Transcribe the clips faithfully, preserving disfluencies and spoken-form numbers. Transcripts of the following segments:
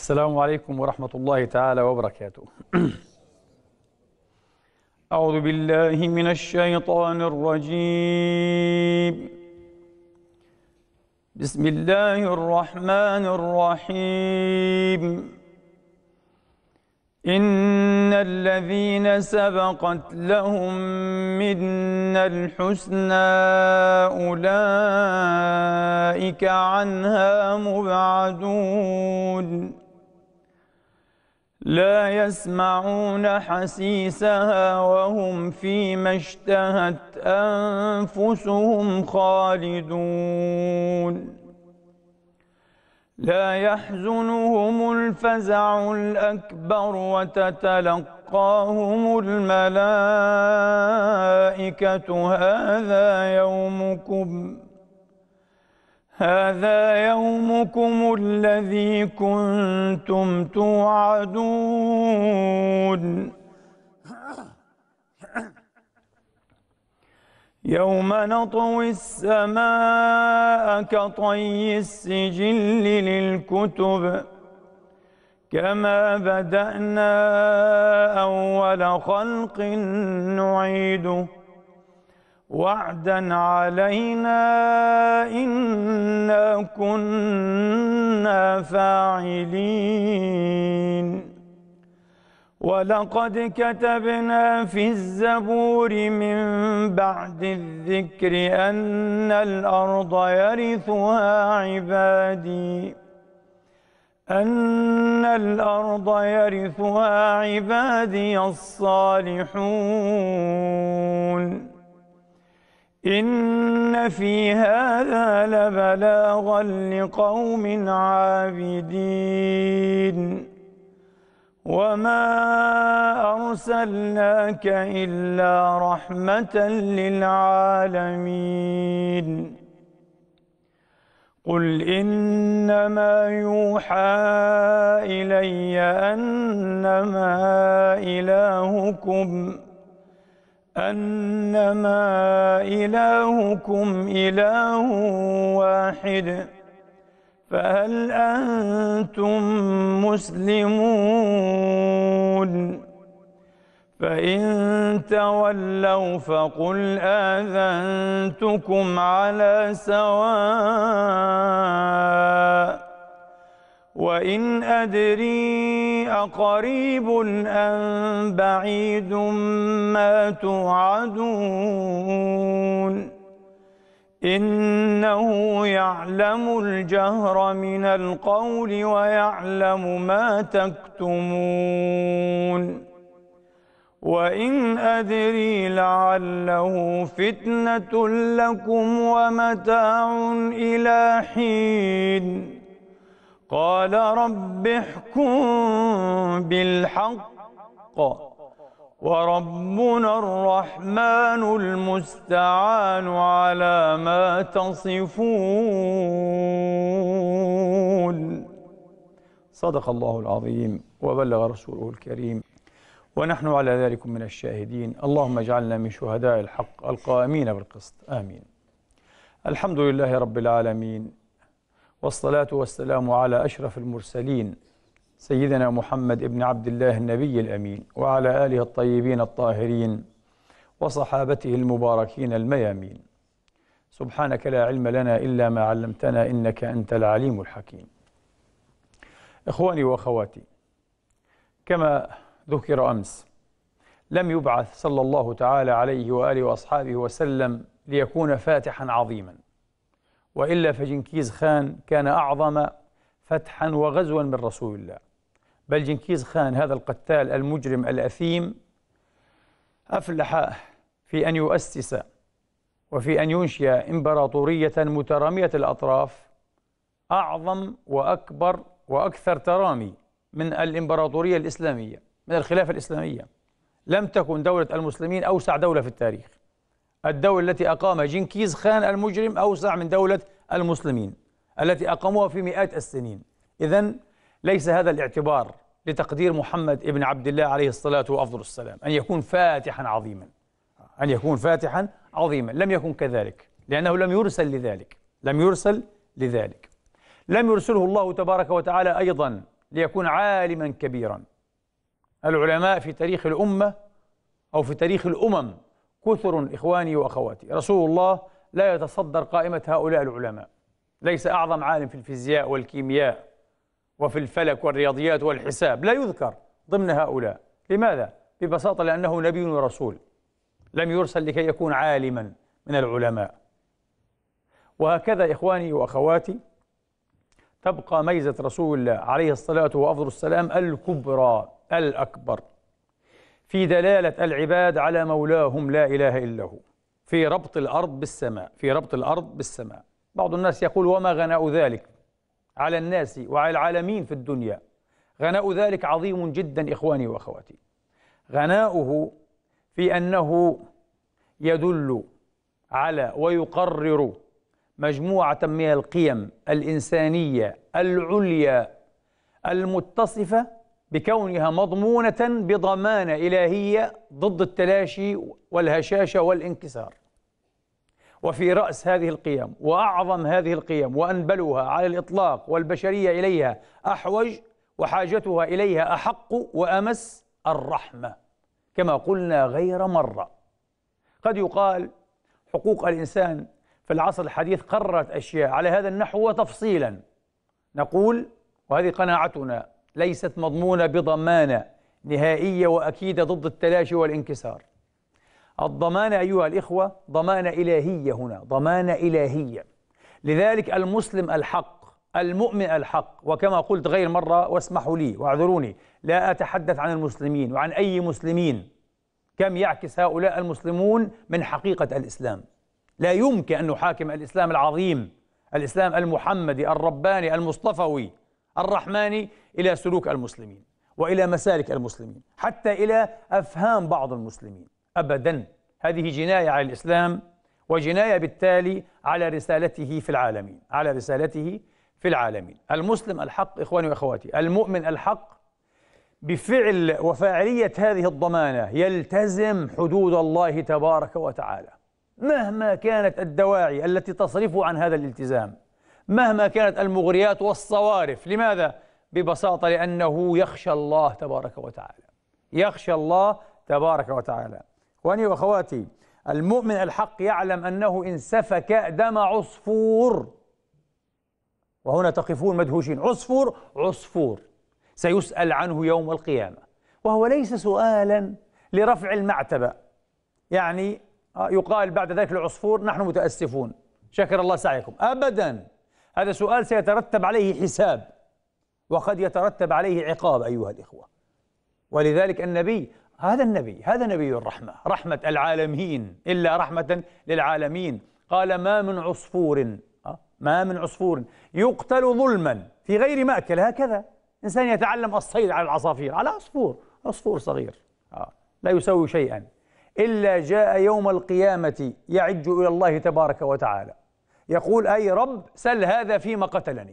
السلام عليكم ورحمة الله تعالى وبركاته. أعوذ بالله من الشيطان الرجيم. بسم الله الرحمن الرحيم. إن الذين سبقت لهم منا الحسنى أولئك عنها مبعدون لا يسمعون حسيسها وهم فيما اشتهت أنفسهم خالدون لا يحزنهم الفزع الأكبر وتتلقاهم الملائكة هذا يومكم هذا يومكم الذي كنتم توعدون يوم نطوي السماء كطي السجل للكتب كما بدأنا أول خلق نعيده وعدا علينا إنا كنا فاعلين ولقد كتبنا في الزبور من بعد الذكر أن الأرض يرثها عبادي أن الأرض يرثها عبادي الصالحون إن في هذا لبلاغا لقوم عابدين وما أرسلناك إلا رحمة للعالمين قل إنما يوحى إلي أنما إلهكم أنما إلهكم إله واحد فهل أنتم مسلمون فإن تولوا فقل آذنتكم على سواء وإن أدري أقريب أم بعيد ما توعدون إنه يعلم الجهر من القول ويعلم ما تكتمون وإن أدري لعله فتنة لكم ومتاع إلى حين قال رب احكم بالحق وربنا الرحمن المستعان على ما تصفون. صدق الله العظيم وبلغ رسوله الكريم ونحن على ذلك من الشاهدين. اللهم اجعلنا من شهداء الحق القائمين بالقسط آمين. الحمد لله رب العالمين والصلاة والسلام على أشرف المرسلين سيدنا محمد ابن عبد الله النبي الأمين وعلى آله الطيبين الطاهرين وصحابته المباركين الميامين. سبحانك لا علم لنا إلا ما علمتنا إنك أنت العليم الحكيم. إخواني وأخواتي، كما ذكر أمس لم يبعث صلى الله تعالى عليه وآله وأصحابه وسلم ليكون فاتحا عظيما، وإلا فجنكيز خان كان أعظم فتحا وغزوا من رسول الله، بل جنكيز خان هذا القتال المجرم الأثيم أفلح في أن يؤسس وفي أن ينشئ إمبراطورية مترامية الأطراف أعظم وأكبر وأكثر ترامي من الإمبراطورية الإسلامية، من الخلافة الإسلامية. لم تكن دولة المسلمين أوسع دولة في التاريخ. الدولة التي أقام جنكيز خان المجرم أوسع من دولة المسلمين التي أقاموها في مئات السنين. إذن ليس هذا الاعتبار لتقدير محمد ابن عبد الله عليه الصلاة وأفضل السلام أن يكون فاتحا عظيما، أن يكون فاتحا عظيما. لم يكن كذلك، لأنه لم يرسل لذلك، لم يرسل لذلك. لم يرسله الله تبارك وتعالى أيضا ليكون عالما كبيرا. العلماء في تاريخ الأمة أو في تاريخ الأمم كثر إخواني وأخواتي. رسول الله لا يتصدر قائمة هؤلاء العلماء. ليس أعظم عالم في الفيزياء والكيمياء وفي الفلك والرياضيات والحساب، لا يذكر ضمن هؤلاء. لماذا؟ ببساطة لأنه نبي ورسول، لم يرسل لكي يكون عالما من العلماء. وهكذا إخواني وأخواتي تبقى ميزة رسول الله عليه الصلاة وأفضل السلام الكبرى الأكبر في دلالة العباد على مولاهم لا إله إلا هو، في ربط الأرض بالسماء، في ربط الأرض بالسماء. بعض الناس يقول: وما غناء ذلك على الناس وعلى العالمين في الدنيا؟ غناء ذلك عظيم جدا إخواني وأخواتي. غناؤه في أنه يدل على ويقرر مجموعة من القيم الإنسانية العليا المتصفة بكونها مضمونة بضمانة إلهية ضد التلاشي والهشاشة والانكسار. وفي رأس هذه القيم وأعظم هذه القيم وأنبلها على الإطلاق والبشرية إليها أحوج وحاجتها إليها أحق وأمس الرحمة، كما قلنا غير مرة. قد يقال حقوق الإنسان في العصر الحديث قررت أشياء على هذا النحو وتفصيلا. نقول، وهذه قناعتنا، ليست مضمونة بضمانة نهائية وأكيدة ضد التلاشي والانكسار. الضمانة أيها الإخوة ضمانة إلهية، هنا ضمانة إلهية. لذلك المسلم الحق، المؤمن الحق، وكما قلت غير مرة واسمحوا لي واعذروني لا أتحدث عن المسلمين وعن أي مسلمين، كم يعكس هؤلاء المسلمون من حقيقة الإسلام. لا يمكن أن نحاكم الإسلام العظيم، الإسلام المحمدي الرباني المصطفوي الرحماني، إلى سلوك المسلمين وإلى مسالك المسلمين، حتى إلى أفهام بعض المسلمين. أبدا، هذه جناية على الإسلام وجناية بالتالي على رسالته في العالمين، على رسالته في العالمين. المسلم الحق إخواني وأخواتي، المؤمن الحق، بفعل وفاعلية هذه الضمانة يلتزم حدود الله تبارك وتعالى مهما كانت الدواعي التي تصرفه عن هذا الالتزام، مهما كانت المغريات والصوارف. لماذا؟ ببساطة لأنه يخشى الله تبارك وتعالى، يخشى الله تبارك وتعالى. إخواني وأخواتي، المؤمن الحق يعلم أنه إن سفك دم عصفور، وهنا تقفون مدهوشين، عصفور عصفور سيسأل عنه يوم القيامة، وهو ليس سؤالا لرفع المعتبة، يعني يقال بعد ذلك للعصفور: نحن متأسفون، شكر الله سعيكم. أبدا، هذا سؤال سيترتب عليه حساب وقد يترتب عليه عقاب أيها الإخوة. ولذلك النبي، هذا النبي هذا نبي الرحمة، رحمة العالمين إلا رحمة للعالمين، قال: ما من عصفور ما من عصفور يقتل ظلما في غير مأكل. هكذا إنسان يتعلم الصيد على العصافير، على عصفور عصفور صغير لا يسوي شيئا، إلا جاء يوم القيامة يعج إلى الله تبارك وتعالى يقول: أي رب سل هذا فيما قتلني.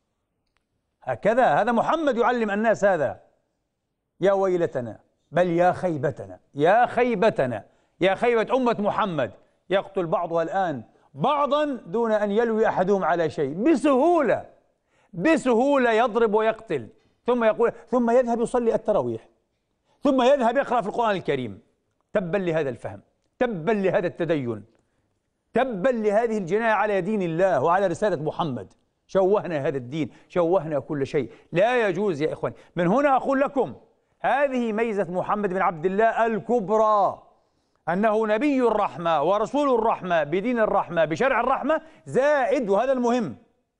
هكذا هذا محمد يعلم الناس هذا. يا ويلتنا، بل يا خيبتنا، يا خيبتنا، يا خيبة أمة محمد، يقتل بعضها الآن بعضا دون أن يلوي أحدهم على شيء، بسهولة بسهولة يضرب ويقتل، ثم يقول ثم يذهب يصلي التراويح، ثم يذهب يقرأ في القرآن الكريم. تبا لهذا الفهم، تبا لهذا التدين، تبا لهذه الجناية على دين الله وعلى رسالة محمد. شوهنا هذا الدين، شوهنا كل شيء، لا يجوز يا إخواني. من هنا أقول لكم هذه ميزة محمد بن عبد الله الكبرى، أنه نبي الرحمة ورسول الرحمة بدين الرحمة بشرع الرحمة، زائد، وهذا المهم،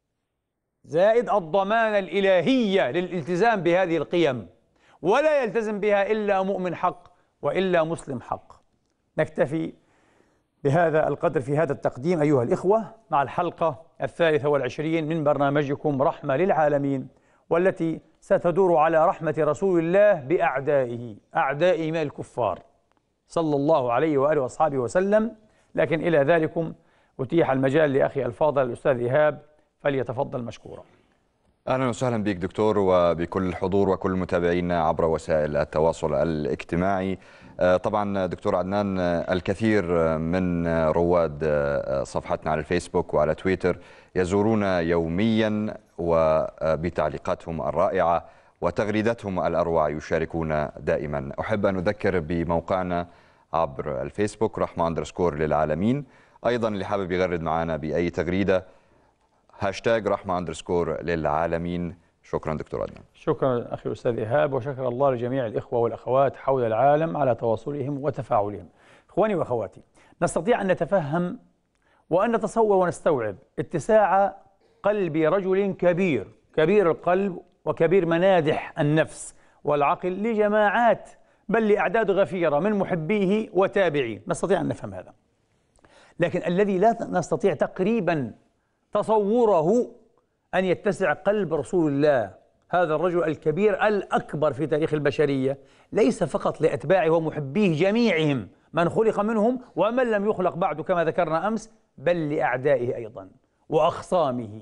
زائد الضمانة الإلهية للالتزام بهذه القيم، ولا يلتزم بها إلا مؤمن حق وإلا مسلم حق. نكتفي بهذا القدر في هذا التقديم أيها الإخوة مع الحلقة الثالثة والعشرين من برنامجكم رحمة للعالمين، والتي ستدور على رحمة رسول الله بأعدائه، أعدائه من الكفار صلى الله عليه وآله وأصحابه وسلم. لكن إلى ذلكم أتيح المجال لأخي الفاضل الأستاذ إيهاب، فليتفضل مشكورا. أهلا وسهلا بك دكتور، وبكل الحضور وكل متابعينا عبر وسائل التواصل الاجتماعي. طبعا دكتور عدنان، الكثير من رواد صفحتنا على الفيسبوك وعلى تويتر يزورون يوميا وبتعليقاتهم الرائعة وتغريدتهم الأروع يشاركون دائما. أحب أن أذكر بموقعنا عبر الفيسبوك رحمة أندرسكور للعالمين. أيضا اللي حابب يغرد معنا بأي تغريدة هاشتاج رحمة أندرسكور للعالمين. شكرا دكتور عدنان. شكرا أخي الأستاذ إيهاب، وشكر الله لجميع الإخوة والأخوات حول العالم على تواصلهم وتفاعلهم. إخواني وأخواتي، نستطيع أن نتفهم وأن نتصور ونستوعب اتساع قلب رجل كبير كبير القلب وكبير منادح النفس والعقل لجماعات بل لأعداد غفيرة من محبيه وتابعيه، نستطيع أن نفهم هذا. لكن الذي لا نستطيع تقريبا تصوره أن يتسع قلب رسول الله، هذا الرجل الكبير الأكبر في تاريخ البشرية، ليس فقط لأتباعه ومحبيه جميعهم من خلق منهم ومن لم يخلق بعد كما ذكرنا أمس، بل لأعدائه أيضا وأخصامه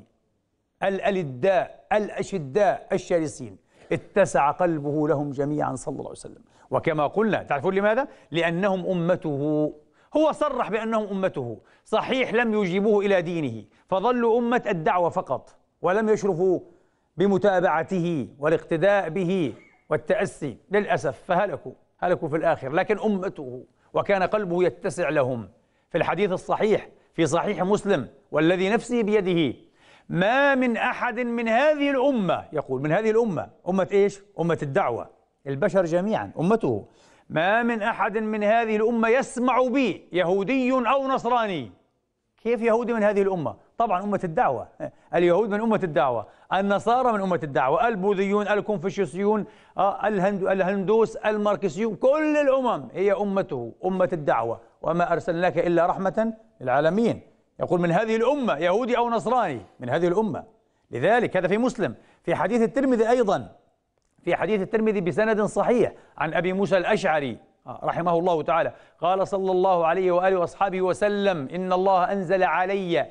الألداء الأشداء الشرسين، اتسع قلبه لهم جميعا صلى الله عليه وسلم. وكما قلنا، تعرفون لماذا؟ لأنهم أمته. هو صرح بأنهم أمته، صحيح لم يجيبوه إلى دينه فظلوا أمة الدعوة فقط ولم يشرفوا بمتابعته والاقتداء به والتأسي، للأسف فهلكوا هلكوا في الآخر، لكن أمته وكان قلبه يتسع لهم. في الحديث الصحيح في صحيح مسلم والذي نفسي بيده، ما من أحد من هذه الأمة، يقول من هذه الأمة، أمة إيش؟ أمة الدعوة، البشر جميعا أمته، ما من أحد من هذه الأمة يسمع بي يهودي أو نصراني. كيف يهودي من هذه الأمة؟ طبعا أمة الدعوة، اليهود من أمة الدعوة، النصارى من أمة الدعوة، البوذيون، الكونفوشيوسيون، الهندوس، الماركسيون، كل الأمم هي أمته، أمة الدعوة، وما أرسلناك إلا رحمة للعالمين. يقول من هذه الأمة يهودي أو نصراني، من هذه الأمة. لذلك هذا في مسلم. في حديث الترمذي أيضا، في حديث الترمذي بسند صحيح عن أبي موسى الأشعري رحمه الله تعالى، قال صلى الله عليه وآله وأصحابه وسلم: إن الله أنزل علي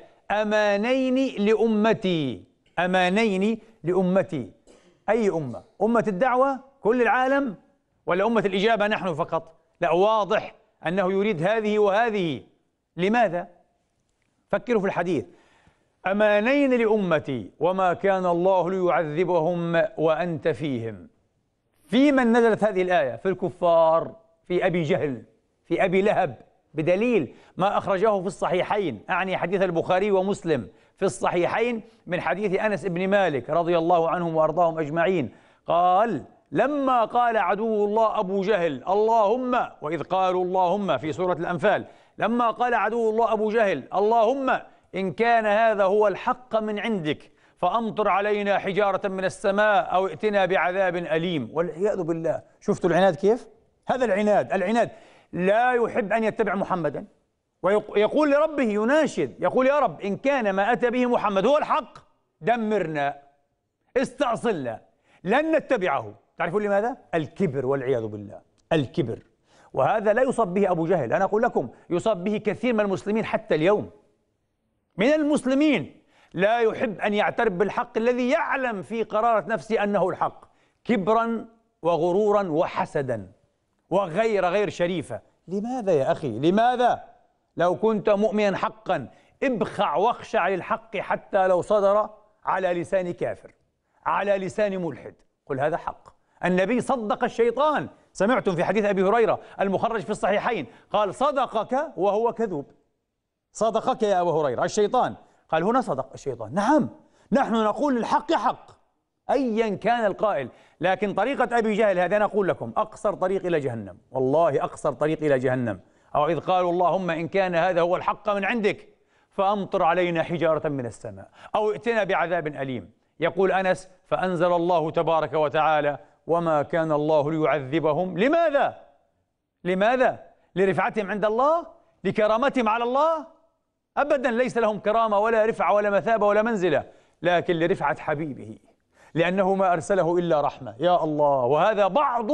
أمانين لأمتي، أمانين لأمتي. أي أمة؟ أمة الدعوة كل العالم ولا أمة الإجابة نحن فقط؟ لا، واضح أنه يريد هذه وهذه. لماذا؟ فكروا في الحديث: أمانين لأمتي وما كان الله ليعذبهم وأنت فيهم. في من نزلت هذه الآية؟ في الكفار، في أبي جهل، في أبي لهب، بدليل ما أخرجه في الصحيحين، أعني حديث البخاري ومسلم في الصحيحين من حديث أنس بن مالك رضي الله عنهم وأرضاهم أجمعين، قال: لما قال عدو الله أبو جهل اللهم، وإذ قالوا اللهم في سورة الأنفال، لما قال عدو الله أبو جهل اللهم إن كان هذا هو الحق من عندك فأمطر علينا حجارة من السماء أو ائتنا بعذاب أليم، والعياذ بالله. شفتوا العناد كيف؟ هذا العناد، العناد لا يحب أن يتبع محمدا، ويقول لربه، يناشد، يقول: يا رب إن كان ما أتى به محمد هو الحق دمرنا، استأصلنا، لن نتبعه. تعرفون لماذا؟ الكبر، والعياذ بالله، الكبر. وهذا لا يصاب به أبو جهل، أنا أقول لكم يصاب به كثير من المسلمين حتى اليوم. من المسلمين لا يحب أن يعترف بالحق الذي يعلم في قرارة نفسه أنه الحق، كبرا وغرورا وحسدا وغير غير شريفة. لماذا يا أخي؟ لماذا؟ لو كنت مؤمنا حقا ابخع واخشع للحق حتى لو صدر على لسان كافر، على لسان ملحد، قل هذا حق. النبي صدق الشيطان، سمعتم في حديث أبي هريرة المخرج في الصحيحين، قال: صدقك وهو كذوب. صدقك يا أبو هريرة الشيطان، قال: هنا صدق الشيطان. نعم، نحن نقول الحق حق أيا كان القائل، لكن طريقة أبي جهل هذا أنا أقول لكم أقصر طريق إلى جهنم، والله أقصر طريق إلى جهنم. أو إذ قالوا اللهم إن كان هذا هو الحق من عندك فأمطر علينا حجارة من السماء أو ائتنا بعذاب أليم. يقول أنس: فأنزل الله تبارك وتعالى: وما كان الله ليعذبهم. لماذا؟ لماذا؟ لرفعتهم عند الله؟ لكرامتهم على الله؟ أبدا، ليس لهم كرامة ولا رفعة ولا مثابة ولا منزلة، لكن لرفعة حبيبه، لأنه ما أرسله إلا رحمة. يا الله، وهذا بعض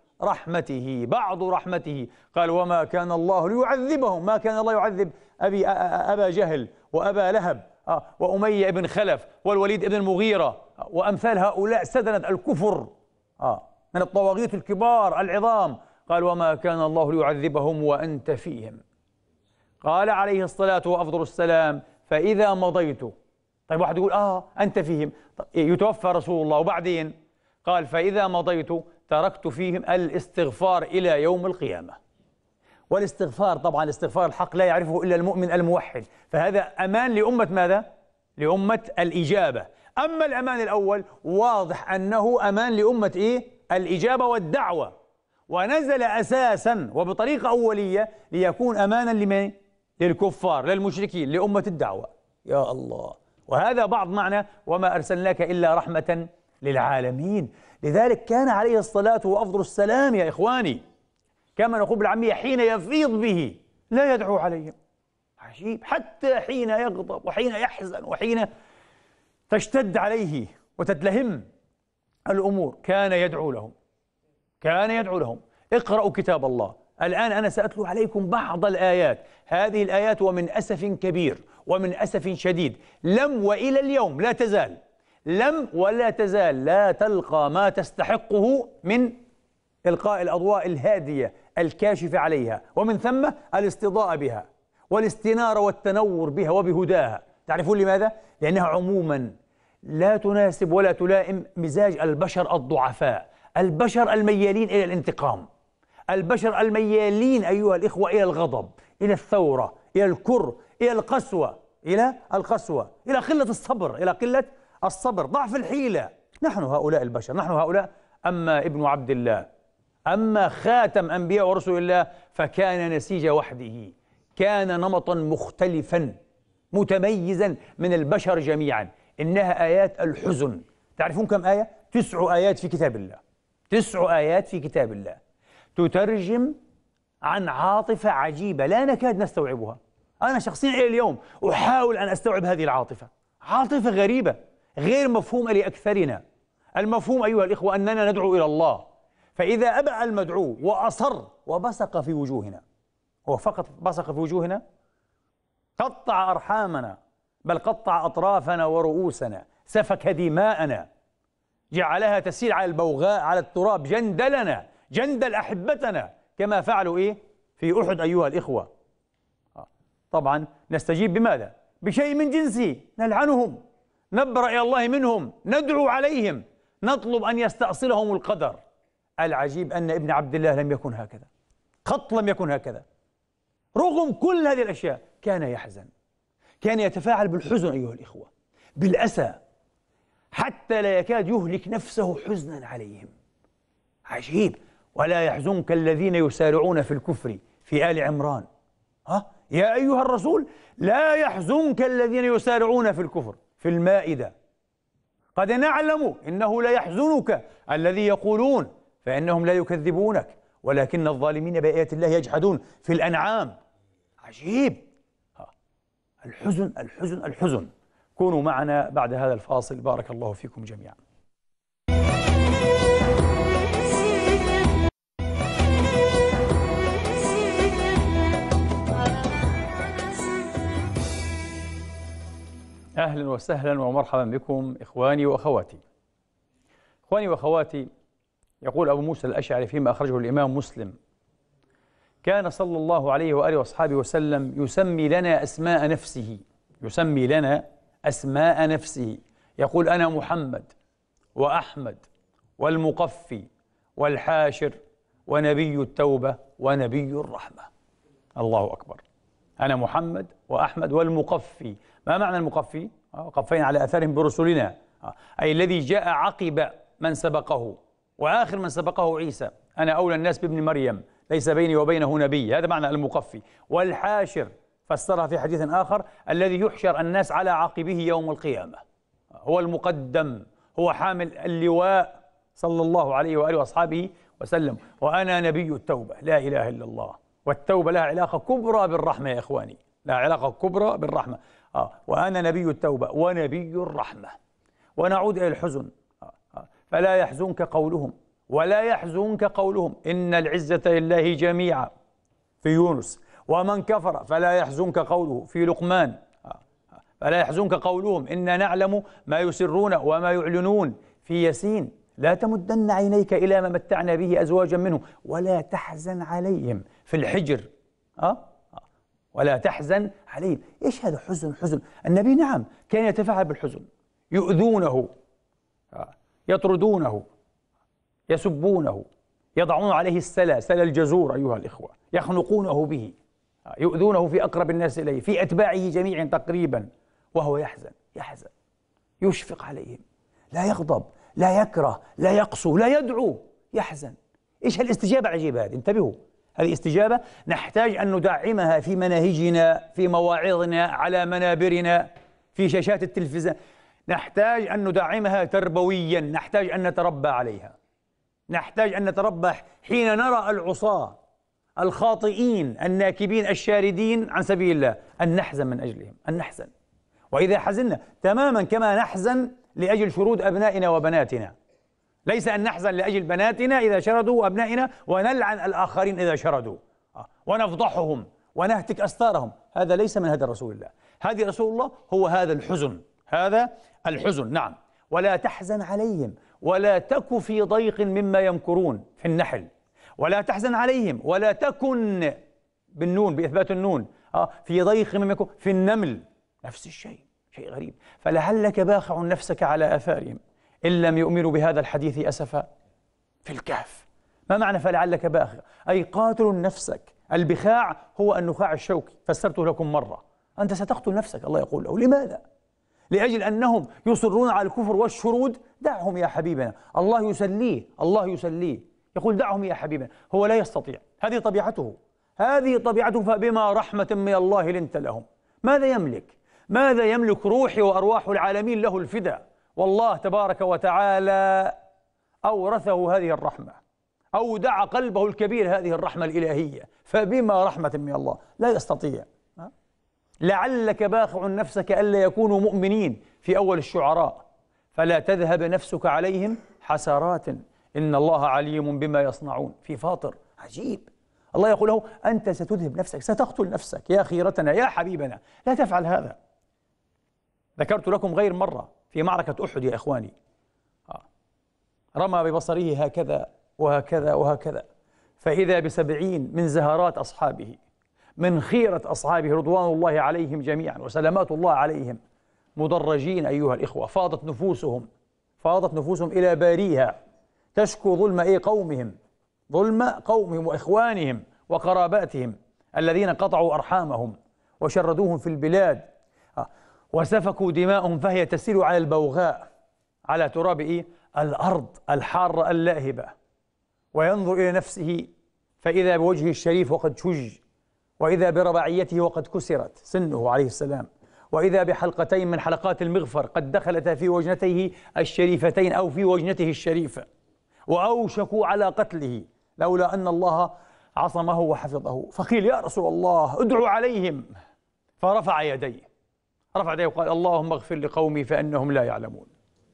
رحمته، بعض رحمته. قال: وما كان الله ليعذبهم، ما كان الله يعذب أبي أبا جهل وأبا لهب وأمية بن خلف والوليد بن المغيرة وأمثال هؤلاء سدنة الكفر من الطواغيت الكبار العظام. قال: وما كان الله ليعذبهم وأنت فيهم. قال عليه الصلاة وأفضل السلام: فإذا مضيت. طيب واحد يقول: آه أنت فيهم، يتوفى رسول الله وبعدين؟ قال فإذا مضيت تركت فيهم الاستغفار إلى يوم القيامة. والاستغفار طبعا الاستغفار الحق لا يعرفه إلا المؤمن الموحد، فهذا أمان لأمة ماذا؟ لأمة الإجابة. أما الأمان الأول واضح أنه أمان لأمة إيه؟ الإجابة والدعوة، ونزل أساسا وبطريقة أولية ليكون أمانا لمن؟ للكفار، للمشركين، لأمة الدعوة. يا الله، وهذا بعض معنى وما أرسلناك إلا رحمة للعالمين. لذلك كان عليه الصلاة وأفضل السلام يا إخواني كما نقول بالعامية حين يفيض به لا يدعو عليهم. عجيب، حتى حين يغضب وحين يحزن وحين تشتد عليه وتتلهم الأمور كان يدعو لهم، كان يدعو لهم. اقرأوا كتاب الله. الآن أنا سأتلو عليكم بعض الآيات. هذه الآيات ومن أسف كبير ومن أسف شديد لم وإلى اليوم لا تزال لم ولا تزال لا تلقى ما تستحقه من إلقاء الأضواء الهادية الكاشفة عليها، ومن ثم الاستضاءة بها والاستنارة والتنور بها وبهداها. تعرفون لماذا؟ لأنها عموما لا تناسب ولا تلائم مزاج البشر الضعفاء، البشر الميالين إلى الانتقام، البشر الميالين أيها الإخوة إلى الغضب، إلى الثورة، إلى الكر، إلى القسوة، إلى القسوة، إلى قلة الصبر، إلى قلة الصبر، ضعف الحيلة. نحن هؤلاء البشر، نحن هؤلاء. أما ابن عبد الله، أما خاتم أنبياء ورسول الله فكان نسيج وحده، كان نمطا مختلفا متميزا من البشر جميعا. إنها آيات الحزن. تعرفون كم آية؟ تسع آيات في كتاب الله، تسع آيات في كتاب الله تترجم عن عاطفة عجيبة لا نكاد نستوعبها. أنا شخصيا إلى اليوم أحاول أن أستوعب هذه العاطفة، عاطفة غريبة غير مفهومة لأكثرنا. المفهوم أيها الإخوة أننا ندعو إلى الله، فإذا أبى المدعو وأصر وبصق في وجوهنا، هو فقط بصق في وجوهنا، قطع أرحامنا، بل قطع أطرافنا ورؤوسنا، سفك دماءنا، جعلها تسيل على البوغاء على التراب، جندلنا، جندل أحبتنا كما فعلوا إيه في أحد أيها الإخوة. طبعا نستجيب بماذا؟ بشيء من جنسه، نلعنهم، نبرأ إلى الله منهم، ندعو عليهم، نطلب أن يستأصلهم القدر. العجيب أن ابن عبد الله لم يكن هكذا، قط لم يكن هكذا. رغم كل هذه الأشياء كان يحزن، كان يتفاعل بالحزن أيها الإخوة، بالأسى، حتى لا يكاد يهلك نفسه حزنا عليهم. عجيب. ولا يحزنك الذين يسارعون في الكفر في آل عمران. ها يا أيها الرسول لا يحزنك الذين يسارعون في الكفر في المائدة. قد نعلم إنه لا يحزنك الذي يقولون فإنهم لا يكذبونك ولكن الظالمين بآيات الله يجحدون في الأنعام. عجيب. ها. الحزن الحزن الحزن. كونوا معنا بعد هذا الفاصل، بارك الله فيكم جميعا. أهلا وسهلا ومرحبا بكم إخواني وأخواتي. إخواني وأخواتي، يقول أبو موسى الأشعري فيما أخرجه الإمام مسلم: كان صلى الله عليه وآله وأصحابه وسلم يسمي لنا أسماء نفسه، يسمي لنا أسماء نفسه، يقول: أنا محمد وأحمد والمقفي والحاشر ونبي التوبة ونبي الرحمة. الله أكبر. أنا محمد وأحمد والمقفي. ما معنى المقفي؟ قفينا على أثرهم برسلنا، أي الذي جاء عقب من سبقه، وآخر من سبقه عيسى. أنا أولى الناس بابن مريم، ليس بيني وبينه نبي. هذا معنى المقفي. والحاشر فسرها في حديث آخر: الذي يحشر الناس على عقبه يوم القيامة. هو المقدم، هو حامل اللواء صلى الله عليه وآله وأصحابه وسلم. وأنا نبي التوبة، لا إله إلا الله. والتوبة لها علاقة كبرى بالرحمة يا إخواني، لها علاقة كبرى بالرحمة. آه. وأنا نبي التوبة ونبي الرحمة. ونعود إلى الحزن. آه. آه. فلا يحزنك قولهم ولا يحزنك قولهم إن العزة لله جميعا في يونس. ومن كفر فلا يحزنك قوله في لقمان. آه. آه. فلا يحزنك قولهم إنا نعلم ما يسرون وما يعلنون في ياسين. لا تمدن عينيك إلى ما متعنا به أزواجا منه ولا تحزن عليهم في الحجر. أه؟ أه. ولا تحزن عليهم. إيش هذا؟ حزن حزن. النبي نعم كان يتفاعل بالحزن، يؤذونه، أه. يطردونه، يسبونه، يضعون عليه السلا، سلا الجزور أيها الإخوة، يخنقونه به، يؤذونه في أقرب الناس إليه، في أتباعه جميعا تقريبا، وهو يحزن يحزن يشفق عليهم، لا يغضب، لا يكره، لا يقسو، لا يدعو، يحزن. إيش هالاستجابة العجيبة هذه؟ انتبهوا، هذه استجابة نحتاج أن ندعمها في مناهجنا، في مواعظنا، على منابرنا، في شاشات التلفزيون. نحتاج أن ندعمها تربويا، نحتاج أن نتربى عليها، نحتاج أن نتربى حين نرى العصاة الخاطئين الناكبين الشاردين عن سبيل الله أن نحزن من أجلهم، أن نحزن. وإذا حزننا تماما كما نحزن لأجل شرود أبنائنا وبناتنا، ليس أن نحزن لأجل بناتنا إذا شردوا وأبنائنا ونلعن الآخرين إذا شردوا ونفضحهم ونهتك أستارهم، هذا ليس من هدي رسول الله. هدي رسول الله هو هذا الحزن، هذا الحزن، نعم. ولا تحزن عليهم ولا تك في ضيق مما يمكرون في النحل، ولا تحزن عليهم ولا تكن بالنون، بإثبات النون، في ضيق مما يمكرون في النمل، نفس الشيء، شيء غريب. فلعلك باخع نفسك على آثارهم إن لم يؤمنوا بهذا الحديث أسفا. في الكهف ما معنى فلعلك باخع؟ أي قاتل نفسك. البخاع هو النخاع الشوكي، فسرته لكم مرة. أنت ستقتل نفسك، الله يقول له. لماذا؟ لأجل أنهم يصرون على الكفر والشرود. دعهم يا حبيبنا، الله يسليه، الله يسليه، يقول دعهم يا حبيبنا. هو لا يستطيع، هذه طبيعته، هذه طبيعته. فبما رحمة من الله لنت لهم. ماذا يملك؟ ماذا يملك روحي وأرواح العالمين له الفداء؟ والله تبارك وتعالى أورثه هذه الرحمة، أودع قلبه الكبير هذه الرحمة الإلهية. فبما رحمة من الله لا يستطيع. لعلك باخع نفسك ألا يكونوا مؤمنين في أول الشعراء، فلا تذهب نفسك عليهم حسرات إن الله عليم بما يصنعون. في فاطر عجيب، الله يقول له أنت ستذهب نفسك، ستقتل نفسك يا خيرتنا يا حبيبنا، لا تفعل هذا. ذكرت لكم غير مرة في معركة أحد يا إخواني، رمى ببصره هكذا وهكذا وهكذا، فإذا بسبعين من زهرات أصحابه، من خيرة أصحابه رضوان الله عليهم جميعا وسلامات الله عليهم، مدرجين أيها الإخوة. فاضت نفوسهم، فاضت نفوسهم إلى باريها، تشكو ظلم إيه قومهم، ظلم قومهم وإخوانهم وقراباتهم الذين قطعوا أرحامهم وشردوهم في البلاد وسفكوا دماءهم، فهي تسيل على البوغاء، على تراب إيه؟ الأرض الحارة اللاهبة. وينظر إلى نفسه فإذا بوجهه الشريف وقد شج، وإذا برباعيته وقد كسرت سنه عليه السلام، وإذا بحلقتين من حلقات المغفر قد دخلتا في وجنتيه الشريفتين أو في وجنته الشريفة، وأوشكوا على قتله لولا أن الله عصمه وحفظه. فقيل يا رسول الله ادعوا عليهم، فرفع يديه، رفع يديه وقال اللهم اغفر لقومي فإنهم لا يعلمون.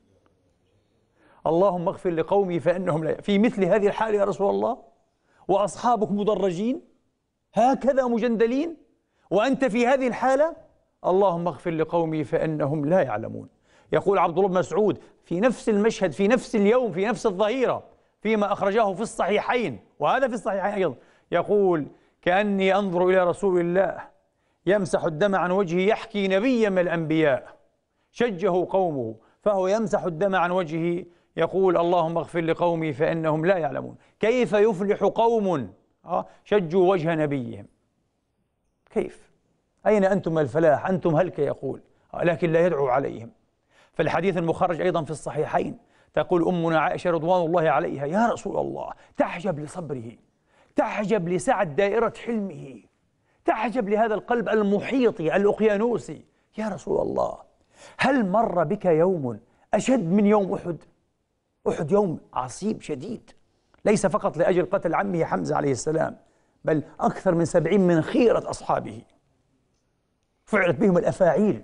اللهم اغفر لقومي فإنهم لا يعلمون. في مثل هذه الحال يا رسول الله وأصحابك مدرجين هكذا مجندلين وأنت في هذه الحالة، اللهم اغفر لقومي فإنهم لا يعلمون. يقول عبد الله بن مسعود في نفس المشهد، في نفس اليوم، في نفس الظهيرة، فيما أخرجاه في الصحيحين، وهذا في الصحيحين أيضا، يقول كأني أنظر إلى رسول الله يمسح الدم عن وجهه، يحكي نبيا من الأنبياء شجه قومه فهو يمسح الدم عن وجهه، يقول اللهم اغفر لقومي فإنهم لا يعلمون. كيف يفلح قوم شجوا وجه نبيهم؟ كيف؟ أين أنتم الفلاح؟ أنتم هلك يقول، لكن لا يدعو عليهم. فالحديث المخرج أيضا في الصحيحين، تقول أمنا عائشة رضوان الله عليها يا رسول الله تعجب لصبره، تعجب لسعة دائرة حلمه، تعجب لهذا القلب المحيط الأقيانوسي. يا رسول الله هل مر بك يوم أشد من يوم أحد؟ أحد يوم عصيب شديد، ليس فقط لأجل قتل عمه حمزة عليه السلام، بل أكثر من سبعين من خيرة أصحابه فعلت بهم الأفاعيل.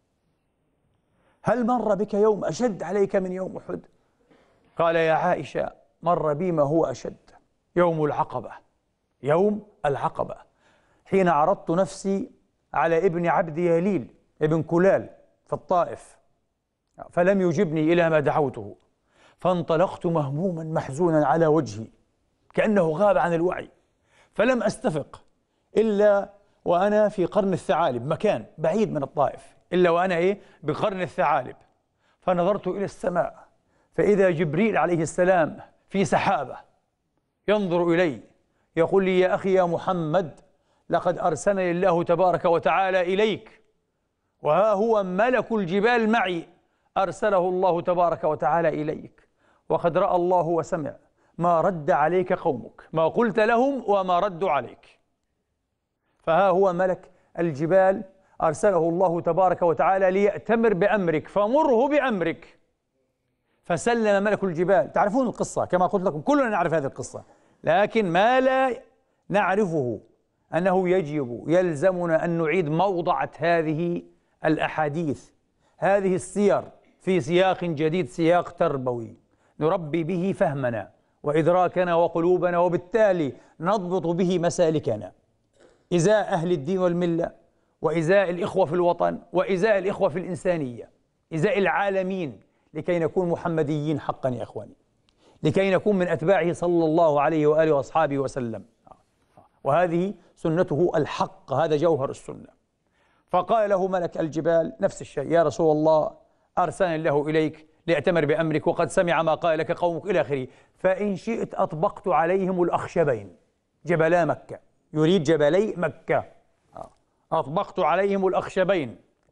هل مر بك يوم أشد عليك من يوم أحد؟ قال يا عائشة مر بي ما هو أشد، يوم العقبة، يوم العقبة، حين عرضت نفسي على ابن عبد يليل ابن كلال في الطائف فلم يجبني إلى ما دعوته، فانطلقت مهموما محزونا على وجهي كأنه غاب عن الوعي، فلم أستفق إلا وأنا في قرن الثعالب، مكان بعيد من الطائف، إلا وأنا إيه بقرن الثعالب. فنظرت إلى السماء فإذا جبريل عليه السلام في سحابة ينظر إلي يقول لي: يا أخي يا محمد، لقد أرسلني الله تبارك وتعالى إليك، وها هو ملك الجبال معي أرسله الله تبارك وتعالى إليك، وقد رأى الله وسمع ما رد عليك قومك، ما قلت لهم وما ردوا عليك. فها هو ملك الجبال أرسله الله تبارك وتعالى ليأتمر بأمرك، فمره بأمرك. فسلم ملك الجبال. تعرفون القصة كما قلت لكم، كلنا نعرف هذه القصة، لكن ما لا نعرفه أنه يجب يلزمنا أن نعيد موضعة هذه الأحاديث، هذه السير في سياق جديد، سياق تربوي نربي به فهمنا وإدراكنا وقلوبنا، وبالتالي نضبط به مسالكنا إزاء أهل الدين والملة، وإزاء الإخوة في الوطن، وإزاء الإخوة في الإنسانية، إزاء العالمين، لكي نكون محمديين حقا يا إخواني، لكي نكون من أتباعه صلى الله عليه وآله وأصحابه وسلم. وهذه سنته الحق، هذا جوهر السنة. فقال له ملك الجبال نفس الشيء: يا رسول الله، أرسلني الله إليك لأتمر بأمرك، وقد سمع ما قال لك قومك إلى آخره، فإن شئت أطبقت عليهم الأخشبين، جبلا مكة، يريد جبلي مكة، أطبقت عليهم الأخشبين.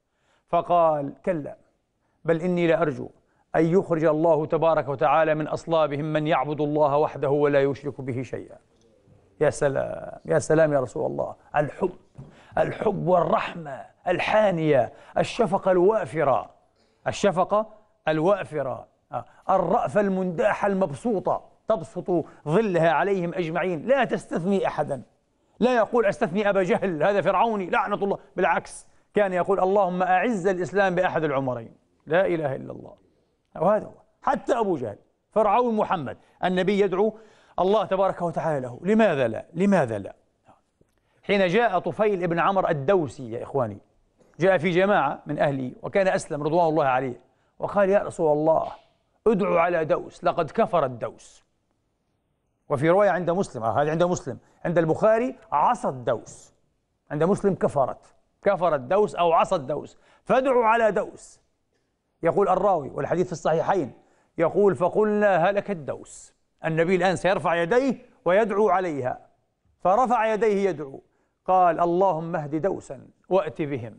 فقال: كلا، بل إني لأرجو أن يخرج الله تبارك وتعالى من أصلابهم من يعبد الله وحده ولا يشرك به شيئا. يا سلام يا سلام يا رسول الله، الحب الحب والرحمة الحانية، الشفقة الوافرة، الشفقة الوافرة، الرأفة المنداحة المبسوطة، تبسط ظلها عليهم أجمعين، لا تستثني أحدا. لا يقول أستثني أبا جهل هذا فرعوني لعنة الله، بالعكس كان يقول: اللهم أعز الإسلام بأحد العمرين، لا إله إلا الله. وهذا هو، حتى أبو جهل فرعون محمد النبي يدعو الله تبارك وتعالى له. لماذا لا؟ لماذا لا؟ حين جاء طفيل بن عمرو الدوسي يا إخواني، جاء في جماعة من أهله وكان أسلم رضوان الله عليه، وقال: يا رسول الله، ادعو على دوس، لقد كفر الدوس. وفي رواية عند مسلم، آه هذه عند مسلم، عند البخاري عصت دوس، عند مسلم كفرت، كفرت دوس أو عصت دوس، فادعوا على دوس. يقول الراوي والحديث في الصحيحين، يقول: فقلنا هلك الدوس. النبي الآن سيرفع يديه ويدعو عليها، فرفع يديه يدعو، قال: اللهم اهد دوسا وأت بهم.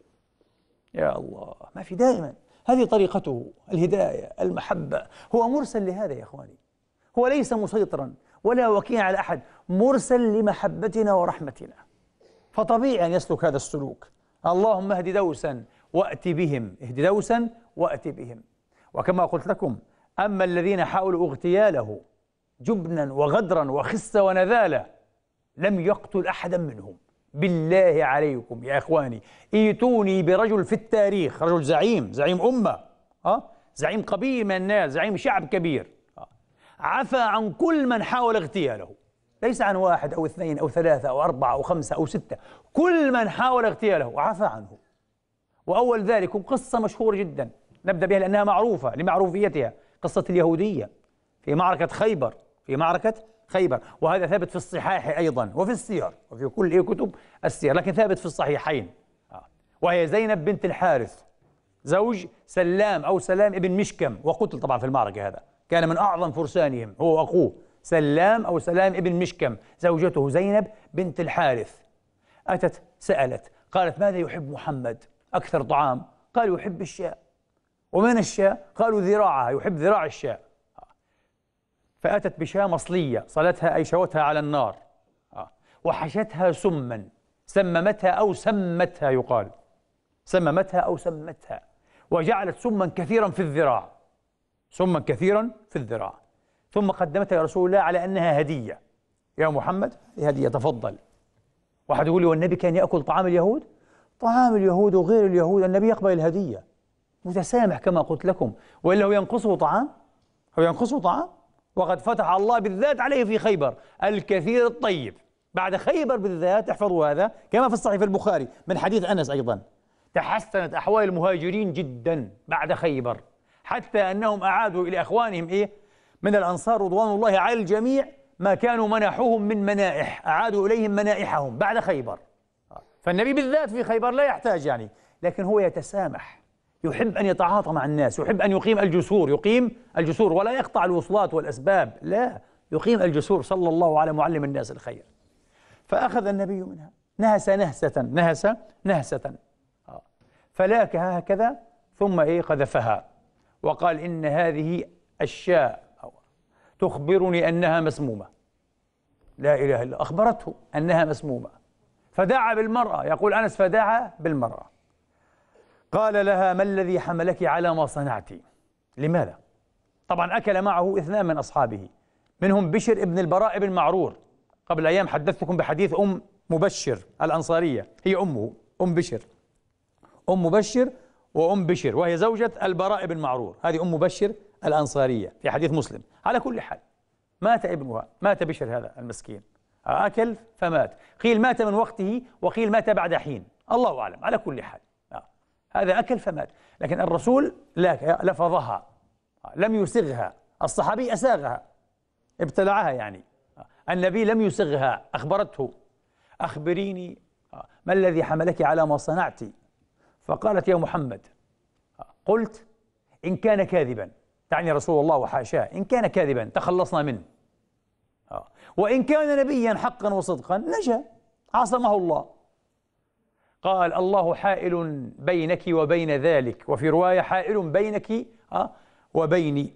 يا الله، ما في، دائما هذه طريقته، الهداية المحبة. هو مرسل لهذا يا إخواني، هو ليس مسيطرا ولا وكيلا على أحد، مرسل لمحبتنا ورحمتنا، فطبيعي أن يسلك هذا السلوك. اللهم اهد دوسا وأت بهم، اهد دوسا وأت بهم. وكما قلت لكم، أما الذين حاولوا اغتياله جبنا وغدرا وخسة ونذالة لم يقتل أحدا منهم. بالله عليكم يا إخواني، ايتوني برجل في التاريخ، رجل زعيم، زعيم أمة، أه؟ زعيم قبيل من الناس، زعيم شعب كبير، أه؟ عفى عن كل من حاول اغتياله، ليس عن واحد أو اثنين أو ثلاثة أو أربعة أو خمسة أو ستة، كل من حاول اغتياله عفى عنه. وأول ذلك قصة مشهورة جدا نبدأ بها لأنها معروفة لمعروفيتها، قصة اليهودية في معركة خيبر، في معركة خيبر، وهذا ثابت في الصحاح أيضا وفي السير وفي كل كتب السير، لكن ثابت في الصحيحين. وهي زينب بنت الحارث زوج سلام أو سلام ابن مشكم، وقتل طبعا في المعركة، هذا كان من أعظم فرسانهم هو وأخوه سلام أو سلام ابن مشكم، زوجته زينب بنت الحارث. أتت سألت، قالت: ماذا يحب محمد أكثر طعام؟ قال: يحب الشاء. ومن الشاء؟ قالوا: ذراعها، يحب ذراع الشاء. فأتت بشاة مصلية، صلتها أي شوتها على النار، وحشتها سما، سممتها أو سمتها، يقال سممتها أو سمتها، وجعلت سما كثيرا في الذراع، سما كثيرا في الذراع، ثم قدمتها يا رسول الله على أنها هدية. يا محمد، هذه هدية، تفضل. واحد يقول لي: والنبي كان يأكل طعام اليهود؟ طعام اليهود وغير اليهود النبي يقبل الهدية، متسامح كما قلت لكم، وإلا هو ينقصه طعام؟ هو ينقصه طعام؟ وقد فتح الله بالذات عليه في خيبر الكثير الطيب. بعد خيبر بالذات، احفظوا هذا كما في الصحيح في البخاري من حديث أنس أيضا، تحسنت أحوال المهاجرين جدا بعد خيبر، حتى أنهم أعادوا إلى أخوانهم إيه من الأنصار رضوان الله على الجميع ما كانوا منحوهم من منائح، أعادوا إليهم منائحهم بعد خيبر. فالنبي بالذات في خيبر لا يحتاج يعني، لكن هو يتسامح، يحب أن يتعاطى مع الناس، يحب أن يقيم الجسور، يقيم الجسور ولا يقطع الوصلات والأسباب، لا، يقيم الجسور صلى الله على معلم الناس الخير. فأخذ النبي منها، نهس نهسة، نهس نهسة، فلاكها هكذا ثم إيه قذفها وقال إن هذه الشاة تخبرني أنها مسمومة. لا إله إلا الله، أخبرته أنها مسمومة، فدعا بالمرأة، يقول أنس فدعا بالمرأة. قال لها ما الذي حملك على ما صنعت؟ لماذا؟ طبعا أكل معه اثنان من أصحابه، منهم بشر ابن البراء بن معرور. قبل أيام حدثتكم بحديث أم مبشر الأنصارية، هي أمه أم بشر، أم مبشر وأم بشر، وهي زوجة البراء بن معرور، هذه أم مبشر الأنصارية في حديث مسلم. على كل حال مات ابنها، مات بشر هذا المسكين، أكل فمات، قيل مات من وقته وقيل مات بعد حين، الله أعلم. على كل حال آه. هذا أكل فمات، لكن الرسول لا لفظها، لم يسغها، الصحابي أساغها، ابتلعها يعني، النبي لم يسغها، أخبرته أخبريني ما الذي حملك على ما صنعت؟ فقالت يا محمد، قلت إن كان كاذبا، تعني رسول الله وحاشاه، إن كان كاذبا تخلصنا منه، وإن كان نبيا حقا وصدقا نجا، عصمه الله. قال الله حائل بينك وبين ذلك، وفي رواية حائل بينك وبيني،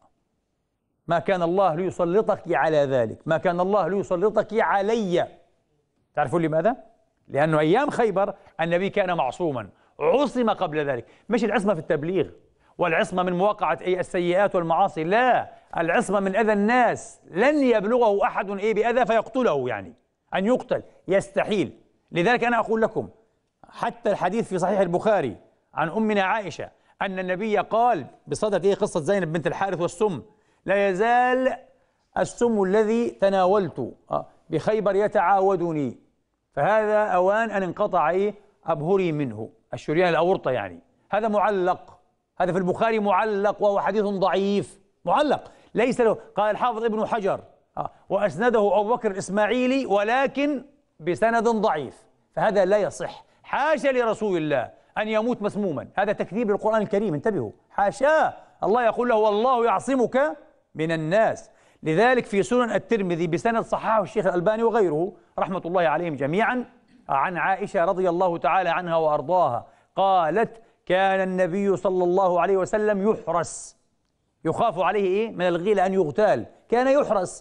ما كان الله ليسلطك على ذلك، ما كان الله ليسلطك علي. تعرفون لماذا؟ لأنه أيام خيبر النبي كان معصوما، عصم قبل ذلك، مش العصمة في التبليغ والعصمة من مواقعة أي السيئات والمعاصي، لا، العصمة من أذى الناس، لن يبلغه أحد إيه بأذى فيقتله، يعني أن يقتل يستحيل. لذلك أنا أقول لكم حتى الحديث في صحيح البخاري عن أمنا عائشة أن النبي قال بصدد إيه قصة زينب بنت الحارث والسم، لا يزال السم الذي تناولت بخيبر يتعاودني، فهذا أوان أن انقطع إيه أبهري منه، الشريان الأورطة يعني. هذا معلق، هذا في البخاري معلق وهو حديث ضعيف، معلق ليس له. قال الحافظ ابن حجر وأسنده أبو بكر الإسماعيلي ولكن بسند ضعيف، فهذا لا يصح. حاشا لرسول الله أن يموت مسموما، هذا تكذيب للقرآن الكريم، انتبهوا، حاشاه، الله يقول له والله يعصمك من الناس. لذلك في سنن الترمذي بسند صححه الشيخ الألباني وغيره رحمة الله عليهم جميعا عن عائشة رضي الله تعالى عنها وأرضاها قالت كان النبي صلى الله عليه وسلم يحرس، يخاف عليه إيه؟ من الغيل أن يغتال، كان يحرس،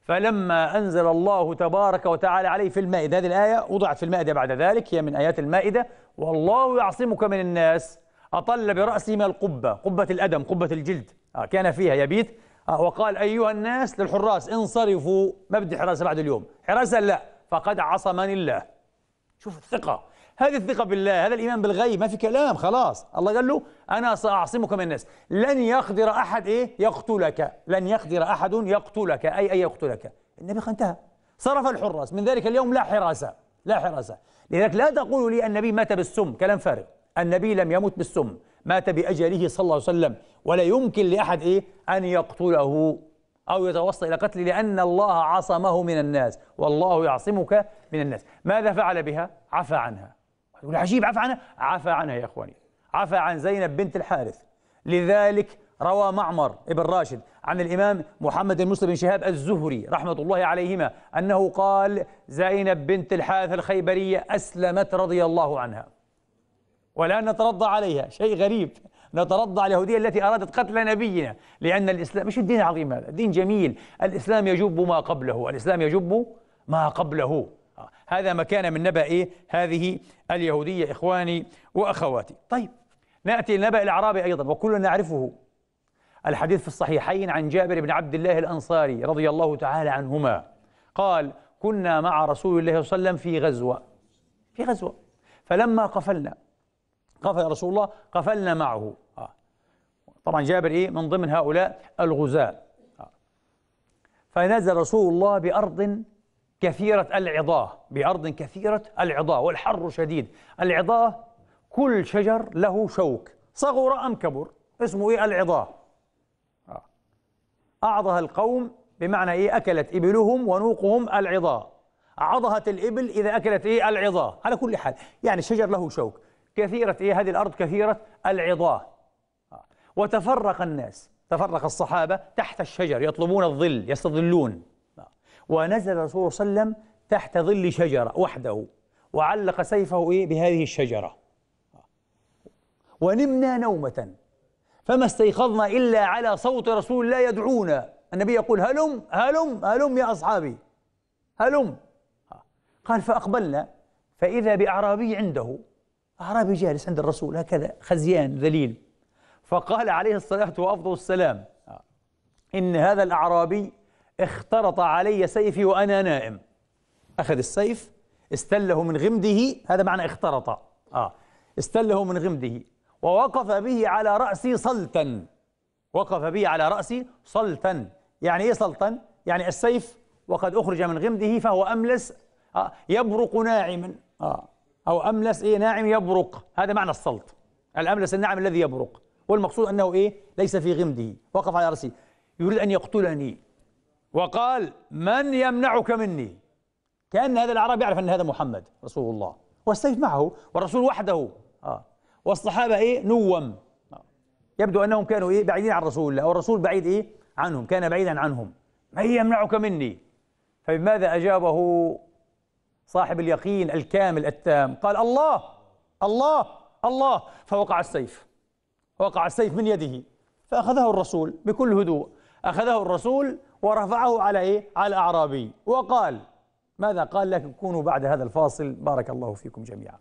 فلما أنزل الله تبارك وتعالى عليه في المائدة، هذه الآية وضعت في المائدة بعد ذلك، هي من آيات المائدة، والله يعصمك من الناس، أطل برأسه من القبة، قبة الأدم، قبة الجلد آه كان فيها يبيت آه وقال أيها الناس للحراس انصرفوا، ما بدي حراسة بعد اليوم، حراسة لا، فقد عصمني الله. شوف الثقة، هذه الثقة بالله، هذا الإيمان بالغيب، ما في كلام، خلاص الله قال له أنا سأعصمك من الناس، لن يقدر أحد إيه يقتلك، لن يقدر أحد يقتلك، أي أي يقتلك. النبي انتهى، صرف الحراس من ذلك اليوم، لا حراسة، لا حراسة. لذلك لا تقولوا لي النبي مات بالسم، كلام فارغ، النبي لم يمت بالسم، مات بأجله صلى الله عليه وسلم، ولا يمكن لأحد إيه أن يقتله أو يتوصل إلى قتله، لأن الله عصمه من الناس، والله يعصمك من الناس. ماذا فعل بها؟ عفى عنها. يقول عجيب، عفى عنها؟ عفى عنها يا إخواني، عفى عن زينب بنت الحارث. لذلك روى معمر ابن راشد عن الإمام محمد بن مسلم بن شهاب الزهري رحمة الله عليهما أنه قال زينب بنت الحارث الخيبرية أسلمت رضي الله عنها، والآن نترضى عليها، شيء غريب، نترضى على اليهودية التي أرادت قتل نبينا، لأن الإسلام مش الدين العظيم، هذا دين جميل، الإسلام يجب ما قبله، الإسلام يجب ما قبله. هذا مكان من نبأ إيه؟ هذه اليهودية إخواني وأخواتي. طيب نأتي لنبأ الأعرابي أيضا وكلنا نعرفه، الحديث في الصحيحين عن جابر بن عبد الله الأنصاري رضي الله تعالى عنهما قال كنا مع رسول الله صلى الله عليه وسلم في غزوة، في غزوة فلما قفلنا، قفل رسول الله قفلنا معه، آه. طبعا جابر إيه من ضمن هؤلاء الغزاة، آه. فنزل رسول الله بأرض كثيرة العضاه، بأرض كثيرة العضاه والحر شديد. العضاه كل شجر له شوك، صغر أم كبر، اسمه إيه؟ العضاه. آه. أعضها القوم بمعنى إيه؟ أكلت إبلهم ونوقهم العضاه، عضهت الإبل إذا أكلت إيه؟ العضاه. على كل حال يعني شجر له شوك، كثيرة إيه؟ هذه الأرض كثيرة العظاه. وتفرق الناس، تفرق الصحابة تحت الشجر يطلبون الظل يستظلون، ونزل الرسول صلى الله عليه وسلم تحت ظل شجرة وحده وعلق سيفه إيه؟ بهذه الشجرة، ونمنا نومة فما استيقظنا إلا على صوت رسول الله يدعونا. النبي يقول هلم هلم هلم يا أصحابي هلم. قال فأقبلنا فإذا بأعرابي عنده، أعرابي جالس عند الرسول هكذا خزيان ذليل، فقال عليه الصلاة وأفضل السلام إن هذا الأعرابي اخترط علي سيفي وأنا نائم. أخذ السيف استله من غمده، هذا معنى اخترط، آه استله من غمده ووقف به على رأسي صلتا، وقف به على رأسي صلتا. يعني إيه صلتا؟ يعني السيف وقد أخرج من غمده فهو أملس آه يبرق ناعما، آه أو أملس إيه ناعم يبرق، هذا معنى الصلت، الأملس الناعم الذي يبرق، والمقصود أنه إيه ليس في غمده، وقف على رأسي يريد أن يقتلني، وقال من يمنعك مني؟ كأن هذا الأعرابي يعرف أن هذا محمد رسول الله والسيف معه والرسول وحده، آه والصحابة إيه نوم، آه يبدو أنهم كانوا إيه بعيدين عن رسول الله والرسول بعيد إيه عنهم، كان بعيدا عنهم. من يمنعك مني؟ فبماذا أجابه صاحب اليقين الكامل التام؟ قال الله الله الله، فوقع السيف، وقع السيف من يده، فأخذه الرسول بكل هدوء، أخذه الرسول ورفعه على إيه؟ على الأعرابي، وقال ماذا قال؟ لكن كونوا بعد هذا الفاصل، بارك الله فيكم جميعا.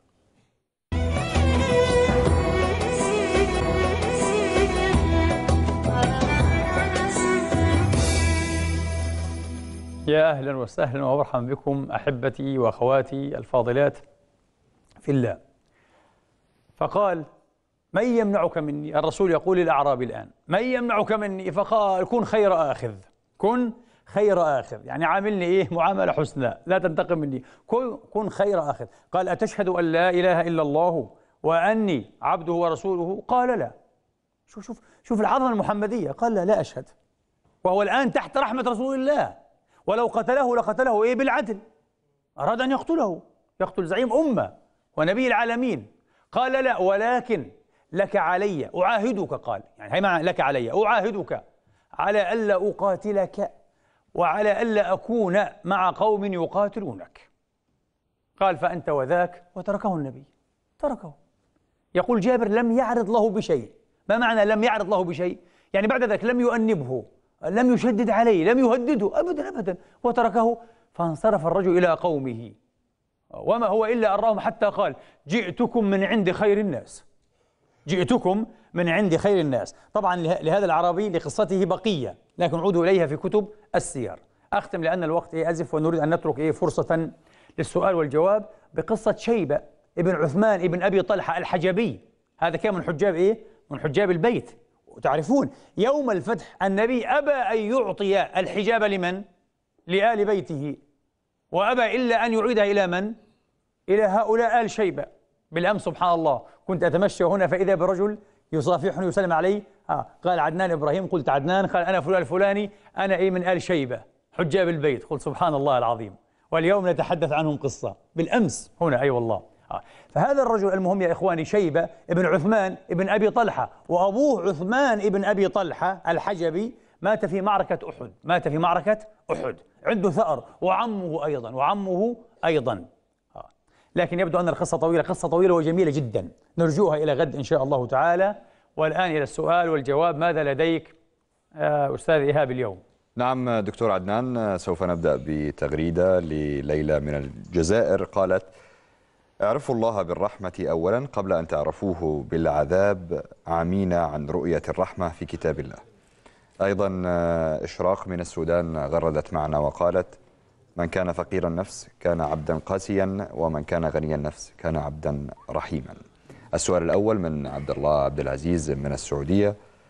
يا أهلا وسهلا ومرحبا بكم أحبتي وأخواتي الفاضلات في الله. فقال من يمنعك مني؟ الرسول يقول للأعرابي الآن من يمنعك مني؟ فقال كن خير آخذ، كن خير آخذ، يعني عاملني إيه معاملة حسنى، لا تنتقم مني، كن, كن خير آخذ. قال أتشهد أن لا إله إلا الله وأني عبده ورسوله؟ قال لا. شوف شوف شوف العظمة المحمدية، قال لا لا أشهد، وهو الآن تحت رحمة رسول الله، ولو قتله لقتله إيه بالعدل، أراد أن يقتله، يقتل زعيم أمة ونبي العالمين. قال لا ولكن لك علي أعاهدك، قال يعني هي معنى لك علي أعاهدك على ألا أقاتلك وعلى ألا أكون مع قوم يقاتلونك. قال فأنت وذاك، وتركه النبي، تركه. يقول جابر لم يعرض له بشيء. ما معنى لم يعرض له بشيء؟ يعني بعد ذلك لم يؤنبه، لم يشدد عليه، لم يهدده أبدا أبدا، وتركه. فانصرف الرجل إلى قومه وما هو إلا أراهم حتى قال جئتكم من عند خير الناس، جئتكم من عند خير الناس. طبعا لهذا العربي لقصته بقية، لكن عودوا إليها في كتب السير. أختم لأن الوقت إيه أزف، ونريد أن نترك إيه فرصة للسؤال والجواب بقصة شيبة ابن عثمان ابن أبي طلحة الحجبي. هذا كان من حجاب إيه؟ من حجاب البيت. وتعرفون يوم الفتح النبي أبى أن يعطي الحجاب لمن؟ لآل بيته، وأبى إلا أن يعيدها إلى من؟ إلى هؤلاء آل شيبة. بالأمس سبحان الله كنت أتمشى هنا فإذا برجل يصافحني ويسلم علي، آه قال عدنان إبراهيم، قلت عدنان، قال أنا فلان الفلاني، أنا إيه من آل شيبة حجاب البيت. قلت سبحان الله العظيم، واليوم نتحدث عنهم قصة بالأمس هنا، أي أيوة والله. آه فهذا الرجل المهم يا إخواني شيبة ابن عثمان ابن أبي طلحة، وأبوه عثمان ابن أبي طلحة الحجبي مات في معركة أحد، مات في معركة أحد، عنده ثأر، وعمه أيضا، وعمه أيضا. آه. لكن يبدو أن القصة طويلة، قصة طويلة وجميلة جدا، نرجوها إلى غد إن شاء الله تعالى. والآن إلى السؤال والجواب، ماذا لديك آه أستاذ إيهاب اليوم؟ نعم دكتور عدنان، سوف نبدأ بتغريدة لليلى من الجزائر. قالت اعرفوا الله بالرحمة أولا قبل أن تعرفوه بالعذاب، عمينا عن رؤية الرحمة في كتاب الله. أيضا إشراق من السودان غردت معنا وقالت من كان فقير النفس كان عبدا قاسيا، ومن كان غني النفس كان عبدا رحيما. السؤال الأول من عبد الله عبد العزيز من السعودية،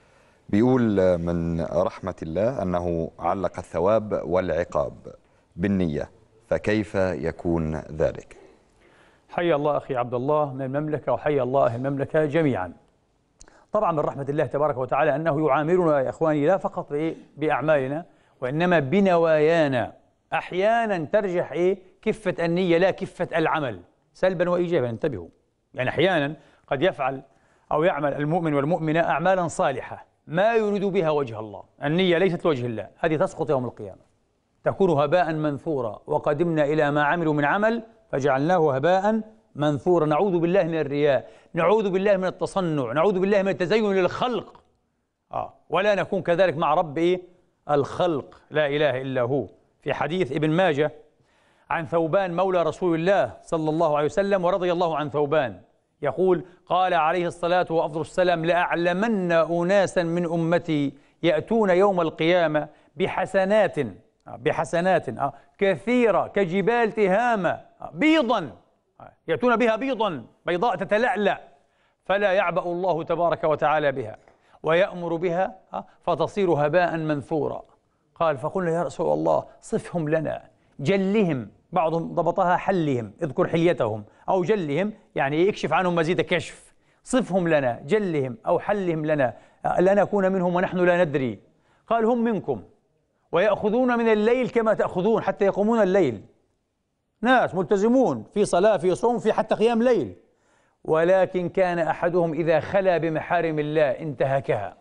بيقول من رحمة الله أنه علق الثواب والعقاب بالنية، فكيف يكون ذلك؟ حي الله أخي عبد الله من المملكة، وحي الله أهل المملكة جميعا. طبعا من رحمة الله تبارك وتعالى أنه يعاملنا يا إخواني لا فقط إيه بأعمالنا، وإنما بنوايانا. أحيانا ترجح إيه كفة النية لا كفة العمل، سلبا وإيجابا، انتبهوا. يعني أحيانا قد يفعل أو يعمل المؤمن والمؤمنة أعمالا صالحة ما يريد بها وجه الله، النية ليست لوجه الله، هذه تسقط يوم القيامة، تكون هباء منثورا. وقدمنا إلى ما عملوا من عمل فجعلناه هباء منثورا. نعوذ بالله من الرياء، نعوذ بالله من التصنع، نعوذ بالله من التزين للخلق، آه. ولا نكون كذلك مع رب إيه؟ الخلق، لا إله إلا هو. في حديث ابن ماجه عن ثوبان مولى رسول الله صلى الله عليه وسلم ورضي الله عن ثوبان، يقول: قال عليه الصلاة وأفضل السلام: لأعلمن أناسا من أمتي يأتون يوم القيامة بحسنات بحسنات كثيرة كجبال تهامة بيضا، يأتون بها بيضا بيضاء تتلألأ، فلا يعبأ الله تبارك وتعالى بها ويأمر بها فتصير هباء منثورا. قال: فقلنا يا رسول الله صفهم لنا، جلهم، بعضهم ضبطها حلهم، اذكر حليتهم، أو جلهم يعني يكشف عنهم مزيد كشف، صفهم لنا، جلهم أو حلهم لنا، لا نكون منهم ونحن لا ندري. قال: هم منكم ويأخذون من الليل كما تأخذون، حتى يقومون الليل، ناس ملتزمون في صلاة في صوم في حتى قيام ليل، ولكن كان أحدهم إذا خلا بمحارم الله انتهكها.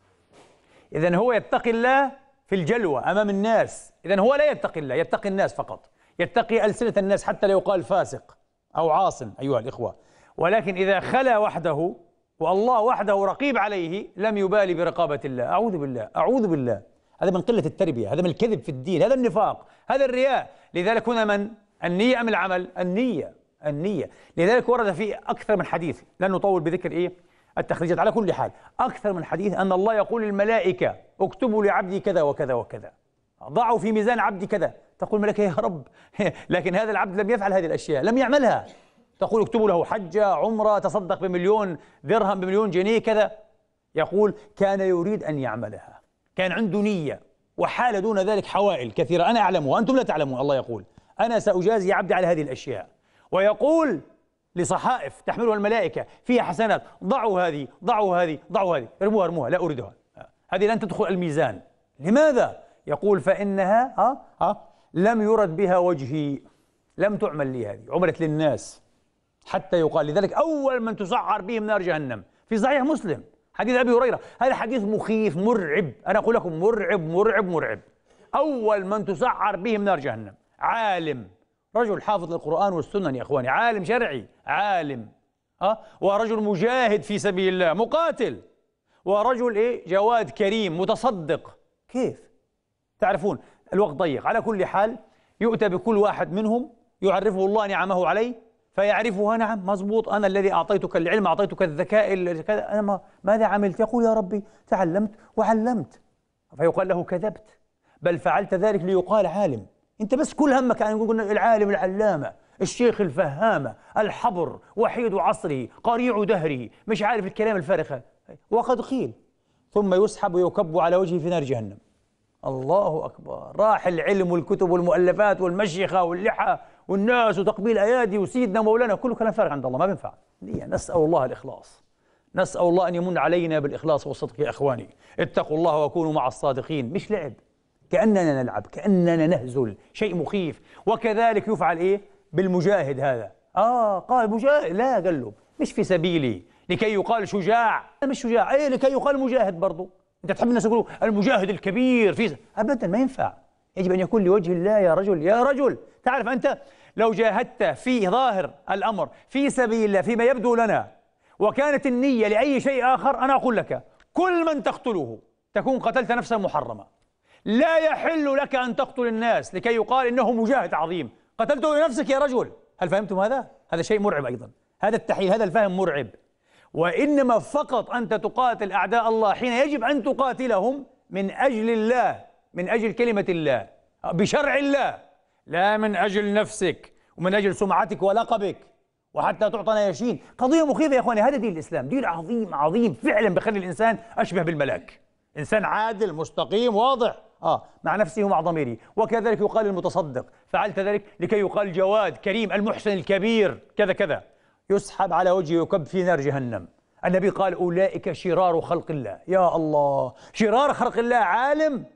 إذن هو يتقي الله في الجلوة أمام الناس، إذن هو لا يتقي الله، يتقي الناس فقط، يتقي ألسنة الناس حتى لا يقال فاسق أو عاص أيها الإخوة. ولكن إذا خلا وحده والله وحده رقيب عليه لم يبالي برقابة الله. أعوذ بالله، أعوذ بالله. هذا من قلة التربية، هذا من الكذب في الدين، هذا النفاق، هذا الرياء. لذلك هنا من النية أم العمل؟ النية، النية. لذلك ورد في أكثر من حديث، لن نطول بذكر إيه التخريجات، على كل حال أكثر من حديث أن الله يقول للملائكة: اكتبوا لعبدي كذا وكذا وكذا، ضعوا في ميزان عبدي كذا. تقول الملائكة: يا رب لكن هذا العبد لم يفعل هذه الأشياء، لم يعملها. تقول: اكتبوا له حجة، عمرة، تصدق بمليون درهم، بمليون جنيه، كذا. يقول: كان يريد أن يعملها، كان عنده نية، وحال دون ذلك حوائل كثيرة أنا أعلمها وأنتم لا تعلمون. الله يقول: أنا سأجازي عبدي على هذه الأشياء. ويقول لصحائف تحملها الملائكة فيها حسنات: ضعوا هذه، ضعوا هذه، ضعوا هذه، ارموها ارموها، لا أريدها، هذه لن تدخل الميزان. لماذا؟ يقول: فإنها ها ها لم يرد بها وجهي، لم تعمل لي، هذه عملت للناس حتى يقال. لذلك أول من تسعر بهم نار جهنم في صحيح مسلم حديث أبي هريرة، هذا حديث مخيف مرعب، أنا أقول لكم مرعب مرعب مرعب. أول من تسعر بهم نار جهنم عالم، رجل حافظ للقرآن والسنن يا إخواني، عالم شرعي، عالم أه؟ ورجل مجاهد في سبيل الله، مقاتل، ورجل إيه جواد كريم متصدق. كيف؟ تعرفون الوقت ضيق. على كل حال يؤتى بكل واحد منهم يعرفه الله نعمه عليه فيعرفها: نعم مضبوط، أنا الذي أعطيتك العلم، أعطيتك الذكاء كذا، أنا ما ماذا عملت؟ يقول: يا ربي تعلمت وعلمت. فيقال له: كذبت، بل فعلت ذلك ليقال عالم. أنت بس كل همك أن يقول العالم العلامة، الشيخ الفهامة، الحبر، وحيد عصره، قريع دهره، مش عارف الكلام الفارغ. وقد قيل: ثم يسحب ويكب على وجهه في نار جهنم. الله أكبر، راح العلم والكتب والمؤلفات والمشيخة واللحى والناس وتقبيل أيادي وسيدنا مولانا، كله كلام فارغ عند الله، ما بينفع. نسأل الله الإخلاص، نسأل الله أن يمن علينا بالإخلاص والصدق يا إخواني. اتقوا الله وكونوا مع الصادقين، مش لعب، كأننا نلعب، كأننا نهزل، شيء مخيف. وكذلك يفعل إيه بالمجاهد هذا. آه قال مجاهد، لا قال له مش في سبيلي لكي يقال شجاع، مش شجاع، إيه لكي يقال مجاهد برضو. أنت تحب الناس يقولوا المجاهد الكبير في، أبدا ما ينفع، يجب أن يكون لوجه الله. يا رجل يا رجل، تعرف أنت لو جاهدت في ظاهر الأمر في سبيل الله فيما يبدو لنا، وكانت النية لأي شيء آخر، أنا أقول لك كل من تقتله تكون قتلت نفسا محرمة. لا يحل لك أن تقتل الناس لكي يقال إنه مجاهد عظيم، قتلته لنفسك يا رجل. هل فهمتم هذا؟ هذا شيء مرعب أيضا، هذا التحليل، هذا الفهم مرعب. وإنما فقط أنت تقاتل أعداء الله حين يجب أن تقاتلهم من أجل الله، من أجل كلمة الله، بشرع الله، لا من أجل نفسك ومن أجل سمعتك ولقبك وحتى تعطى نياشين. قضية مخيفة يا إخواني. هذا دين الإسلام، دين عظيم عظيم فعلا، بخلي الإنسان أشبه بالملاك، إنسان عادل مستقيم واضح آه مع نفسه ومع ضميره. وكذلك يقال المتصدق: فعلت ذلك لكي يقال جواد كريم المحسن الكبير كذا كذا. يسحب على وجهه يكب في نار جهنم. النبي قال: أولئك شرار خلق الله. يا الله، شرار خلق الله، عالم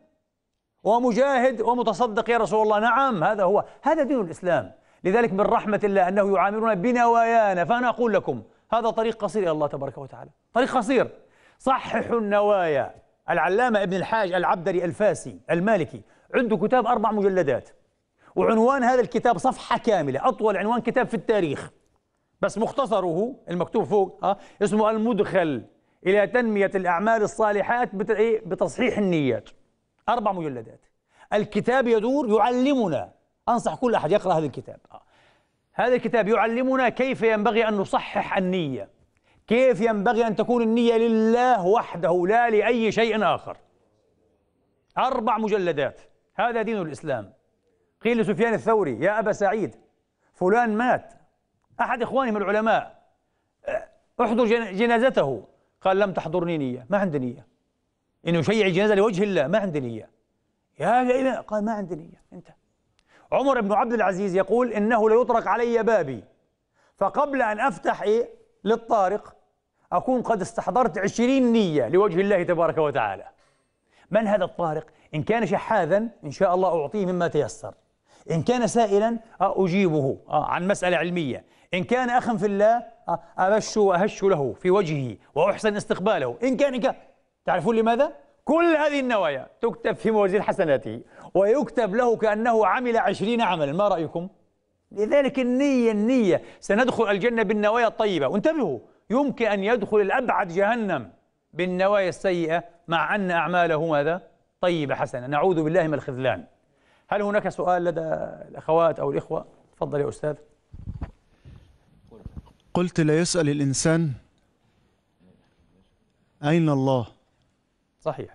ومجاهد ومتصدق يا رسول الله. نعم، هذا هو، هذا دين الإسلام. لذلك من رحمة الله أنه يعاملنا بنوايانا. فأنا أقول لكم هذا طريق قصير إلى الله تبارك وتعالى، طريق قصير. صححوا النوايا. العلامة ابن الحاج العبدري الفاسي المالكي عنده كتاب أربع مجلدات، وعنوان هذا الكتاب صفحة كاملة، أطول عنوان كتاب في التاريخ، بس مختصره المكتوب فوق أه اسمه المدخل إلى تنمية الأعمال الصالحات بتصحيح النيات. أربع مجلدات. الكتاب يدور يعلمنا، أنصح كل أحد يقرأ هذا الكتاب. أه. هذا الكتاب يعلمنا كيف ينبغي أن نصحح النية، كيف ينبغي أن تكون النية لله وحده لا لأي شيء آخر. أربع مجلدات. هذا دين الإسلام. قيل لسفيان الثوري: يا أبا سعيد، فلان مات، أحد إخواني من العلماء، احضر جنازته. قال: لم تحضرني نية، ما عندي نية إنه يشيع الجنازة لوجه الله، ما عندي نية. يا إمام، قال: ما عندي نية. انت. عمر بن عبد العزيز يقول: إنه ليطرق علي بابي، فقبل أن أفتح إيه للطارق أكون قد استحضرت عشرين نية لوجه الله تبارك وتعالى. من هذا الطارق؟ إن كان شحاذا إن شاء الله أعطيه مما تيسر، إن كان سائلا أجيبه عن مسألة علمية، إن كان أخا في الله أبش وأهش له في وجهه وأحسن استقباله، إن كان إن كان تعرفون لماذا؟ كل هذه النوايا تكتب في موازين حسناته ويكتب له كأنه عمل عشرين عملا. ما رأيكم؟ لذلك النية النية سندخل الجنة بالنوايا الطيبة. وانتبهوا، يمكن أن يدخل الأبعد جهنم بالنوايا السيئة مع أن أعماله ماذا؟ طيبة حسنة. نعوذ بالله من الخذلان. هل هناك سؤال لدى الأخوات أو الإخوة؟ تفضل يا أستاذ. قلت: لا يسأل الإنسان أين الله. صحيح.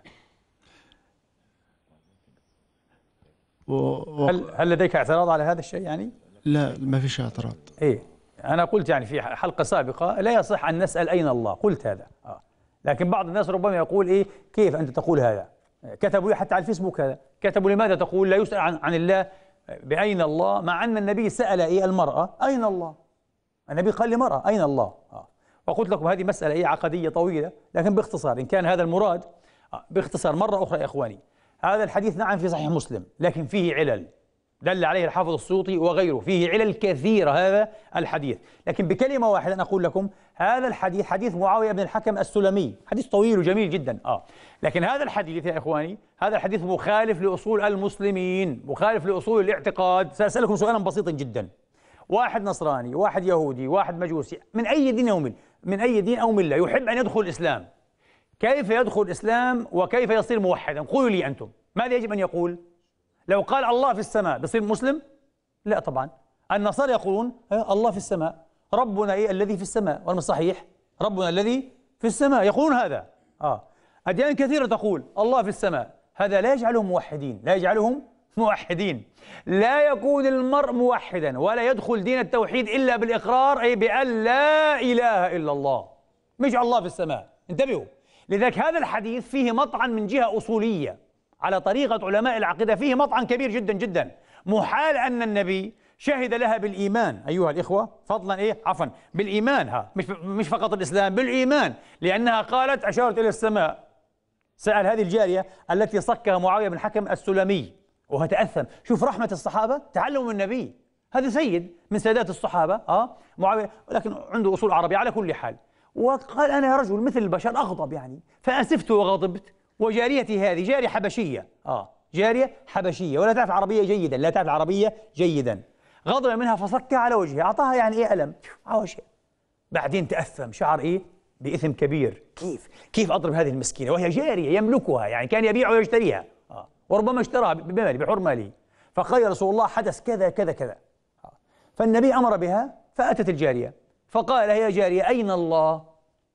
و... و... هل هل لديك اعتراض على هذا الشيء يعني؟ لا، ما فيش اعتراض. إيه، أنا قلت يعني في حلقة سابقة لا يصح أن نسأل أين الله، قلت هذا. آه. لكن بعض الناس ربما يقول: إيه كيف أنت تقول هذا؟ كتبوا لي حتى على الفيسبوك هذا، كتبوا: لماذا تقول لا يسأل عن, عن الله بأين الله، مع أن النبي سأل إيه المرأة أين الله؟ النبي قال لمرأة أين الله؟ آه. وقلت لكم هذه مسألة إيه عقدية طويلة، لكن باختصار إن كان هذا المراد، آه. باختصار مرة أخرى يا إخواني، هذا الحديث نعم في صحيح مسلم، لكن فيه علل دل عليه الحافظ السيوطي وغيره، فيه علل كثيرة هذا الحديث. لكن بكلمة واحدة أقول لكم: هذا الحديث حديث معاوية بن الحكم السلمي، حديث طويل وجميل جدا. آه. لكن هذا الحديث يا إخواني، هذا الحديث مخالف لأصول المسلمين، مخالف لأصول الاعتقاد. سأسألكم سؤالا بسيطا جدا: واحد نصراني، واحد يهودي، واحد مجوسي، من أي دين أو من من أي دين أو ملة، يحب أن يدخل الإسلام، كيف يدخل الإسلام وكيف يصير موحدا؟ قولوا لي أنتم، ماذا يجب أن يقول؟ لو قال الله في السماء بصير مسلم؟ لا طبعا. النصارى يقولون الله في السماء، ربنا إيه الذي في السماء، والما صحيح ربنا الذي في السماء، يقولون هذا. آه. أديان كثيرة تقول الله في السماء، هذا لا يجعلهم موحدين، لا يجعلهم موحدين. لا يكون المرء موحدا ولا يدخل دين التوحيد إلا بالإقرار أي بأن لا إله إلا الله، مش الله في السماء. انتبهوا، لذلك هذا الحديث فيه مطعن من جهة أصولية على طريقة علماء العقيدة، فيه مطعن كبير جدا جدا. محال أن النبي شهد لها بالإيمان أيها الإخوة، فضلا إيه عفوا بالإيمان، ها مش مش فقط الإسلام، بالإيمان، لأنها قالت أشارت إلى السماء. سأل هذه الجارية التي صكها معاوية بن الحكم السلمي وهو تأثم. شوف رحمة الصحابة، تعلموا من النبي، هذا سيد من سادات الصحابة اه معاوية، ولكن عنده أصول عربية على كل حال. وقال: أنا رجل مثل البشر أغضب يعني، فأسفت وغضبت، وجاريتي هذه جارية حبشية اه جارية حبشية ولا تعرف العربية جيدا، لا تعرف العربية جيدا، غضب منها فصكها على وجهها، أعطاها يعني إيه ألم على وجهها. بعدين تأثم، شعر إيه بإثم كبير، كيف كيف أضرب هذه المسكينة وهي جارية يملكها، يعني كان يبيع ويشتريها آه. وربما اشتراها بمال بحر ماله. فقال: يا رسول الله حدث كذا كذا كذا آه. فالنبي أمر بها، فأتت الجارية فقال: يا جارية أين الله؟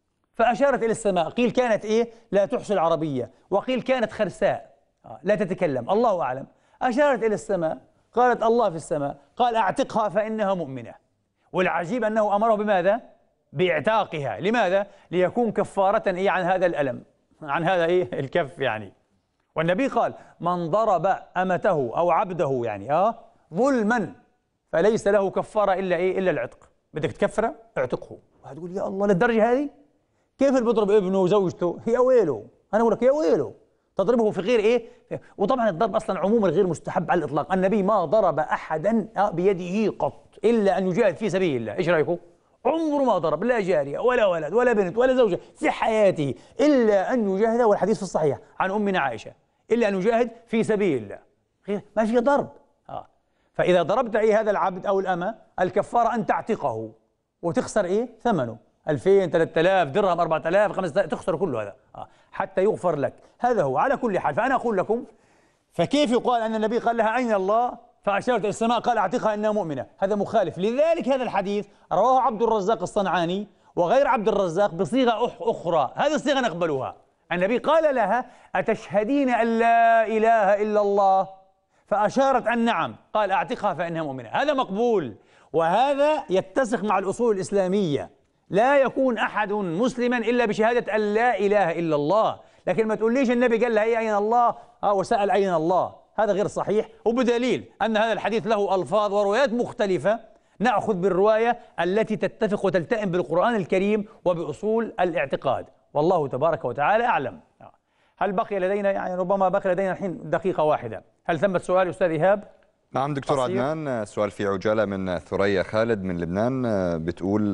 فأشارت إلى السماء، قيل كانت إيه لا تحصي العربية، وقيل كانت خرساء آه. لا تتكلم، الله أعلم. أشارت إلى السماء، قالت: الله في السماء. قال: أعتقها فإنها مؤمنة. والعجيب أنه أمره بماذا؟ باعتاقها. لماذا؟ ليكون كفارة إيه عن هذا الألم، عن هذا إيه الكف يعني. والنبي قال: من ضرب أمته أو عبده يعني آه ظلما فليس له كفارة إلا إيه إلا العتق. بدك تكفره؟ اعتقه. وهتقول يا الله للدرجة هذه؟ كيف اللي بيضرب ابنه وزوجته؟ يا ويله، أنا أقول لك يا ويله، تضربه في غير إيه؟ وطبعا الضرب أصلا عموما غير مستحب على الإطلاق. النبي ما ضرب أحدا بيده قط إلا أن يجاهد في سبيل الله. إيش رأيكم؟ عمره ما ضرب لا جارية ولا ولد ولا بنت ولا زوجة في حياته إلا أن يجاهد، والحديث في الصحيح عن أمنا عائشة، إلا أن يجاهد في سبيل الله، غير ما في ضرب. آه. فإذا ضربت أي هذا العبد أو الأمة، الكفارة أن تعتقه وتخسر إيه؟ ثمنه ألفين ثلاثة آلاف درهم أربعة آلاف خمسة آلاف، تخسر كل هذا آه. حتى يغفر لك. هذا هو على كل حال. فأنا أقول لكم، فكيف يقال أن النبي قال لها أين الله فأشارت إلى السماء قال أعتقها إنها مؤمنة؟ هذا مخالف. لذلك هذا الحديث رواه عبد الرزاق الصنعاني وغير عبد الرزاق بصيغة أخرى، هذه الصيغة نقبلها. النبي قال لها أتشهدين أن لا إله إلا الله؟ فأشارت أن نعم، قال أعتقها فإنها مؤمنة. هذا مقبول، وهذا يتسق مع الأصول الإسلامية. لا يكون أحد مسلما إلا بشهادة أن لا إله إلا الله. لكن ما تقوليش النبي قال لها إيه أين الله آه وسأل أين الله، هذا غير صحيح. وبدليل أن هذا الحديث له ألفاظ وروايات مختلفة، نأخذ بالرواية التي تتفق وتلتئم بالقرآن الكريم وبأصول الاعتقاد، والله تبارك وتعالى أعلم. هل بقي لدينا، يعني ربما بقي لدينا الحين دقيقة واحدة، هل ثمة سؤال أستاذ إيهاب؟ نعم دكتور قصير. عدنان، سؤال في عجالة من ثريا خالد من لبنان، بتقول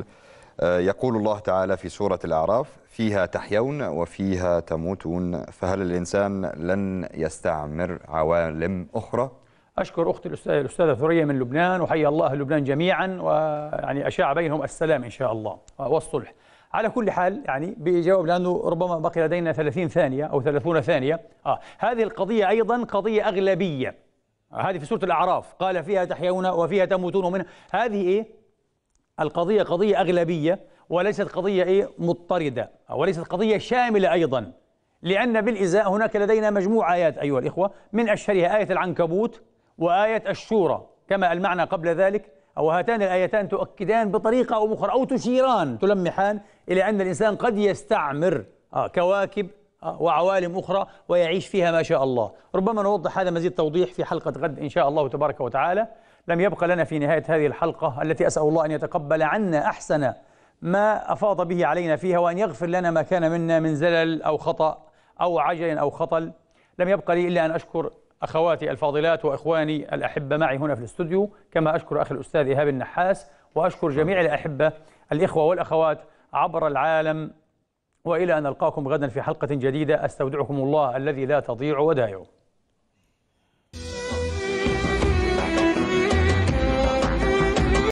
يقول الله تعالى في سورة الأعراف فيها تحيون وفيها تموتون، فهل الإنسان لن يستعمر عوالم أخرى؟ أشكر أختي الأستاذة ثريا من لبنان، وحيا الله أهل لبنان جميعا، ويعني أشاع بينهم السلام إن شاء الله والصلح. على كل حال يعني بجواب، لأنه ربما بقي لدينا ثلاثين ثانية أو ثلاثون ثانية. آه هذه القضية أيضا قضية أغلبية. آه هذه في سورة الأعراف قال فيها تحيون وفيها تموتون ومنها، هذه إيه؟ القضية قضية أغلبية وليست قضية إيه مضطردة، وليست قضية شاملة أيضا، لأن بالإزاء هناك لدينا مجموعة آيات أيها الإخوة، من أشهرها آية العنكبوت وآية الشورى كما المعنى قبل ذلك، أو هاتان الآيتان تؤكدان بطريقة أو أخرى أو تشيران تلمحان إلى أن الإنسان قد يستعمر آه كواكب آه وعوالم أخرى ويعيش فيها ما شاء الله. ربما نوضح هذا مزيد توضيح في حلقة غد إن شاء الله تبارك وتعالى. لم يبقى لنا في نهاية هذه الحلقة التي أسأل الله أن يتقبل عنا أحسن ما أفاض به علينا فيها، وأن يغفر لنا ما كان منا من زلل أو خطأ أو عجل أو خطل. لم يبقى لي إلا أن أشكر أخواتي الفاضلات وإخواني الأحبة معي هنا في الاستوديو، كما أشكر أخي الأستاذ إيهاب النحاس، وأشكر جميع الأحبة الإخوة والأخوات عبر العالم. وإلى أن ألقاكم غدا في حلقة جديدة، أستودعكم الله الذي لا تضيع ودائعه.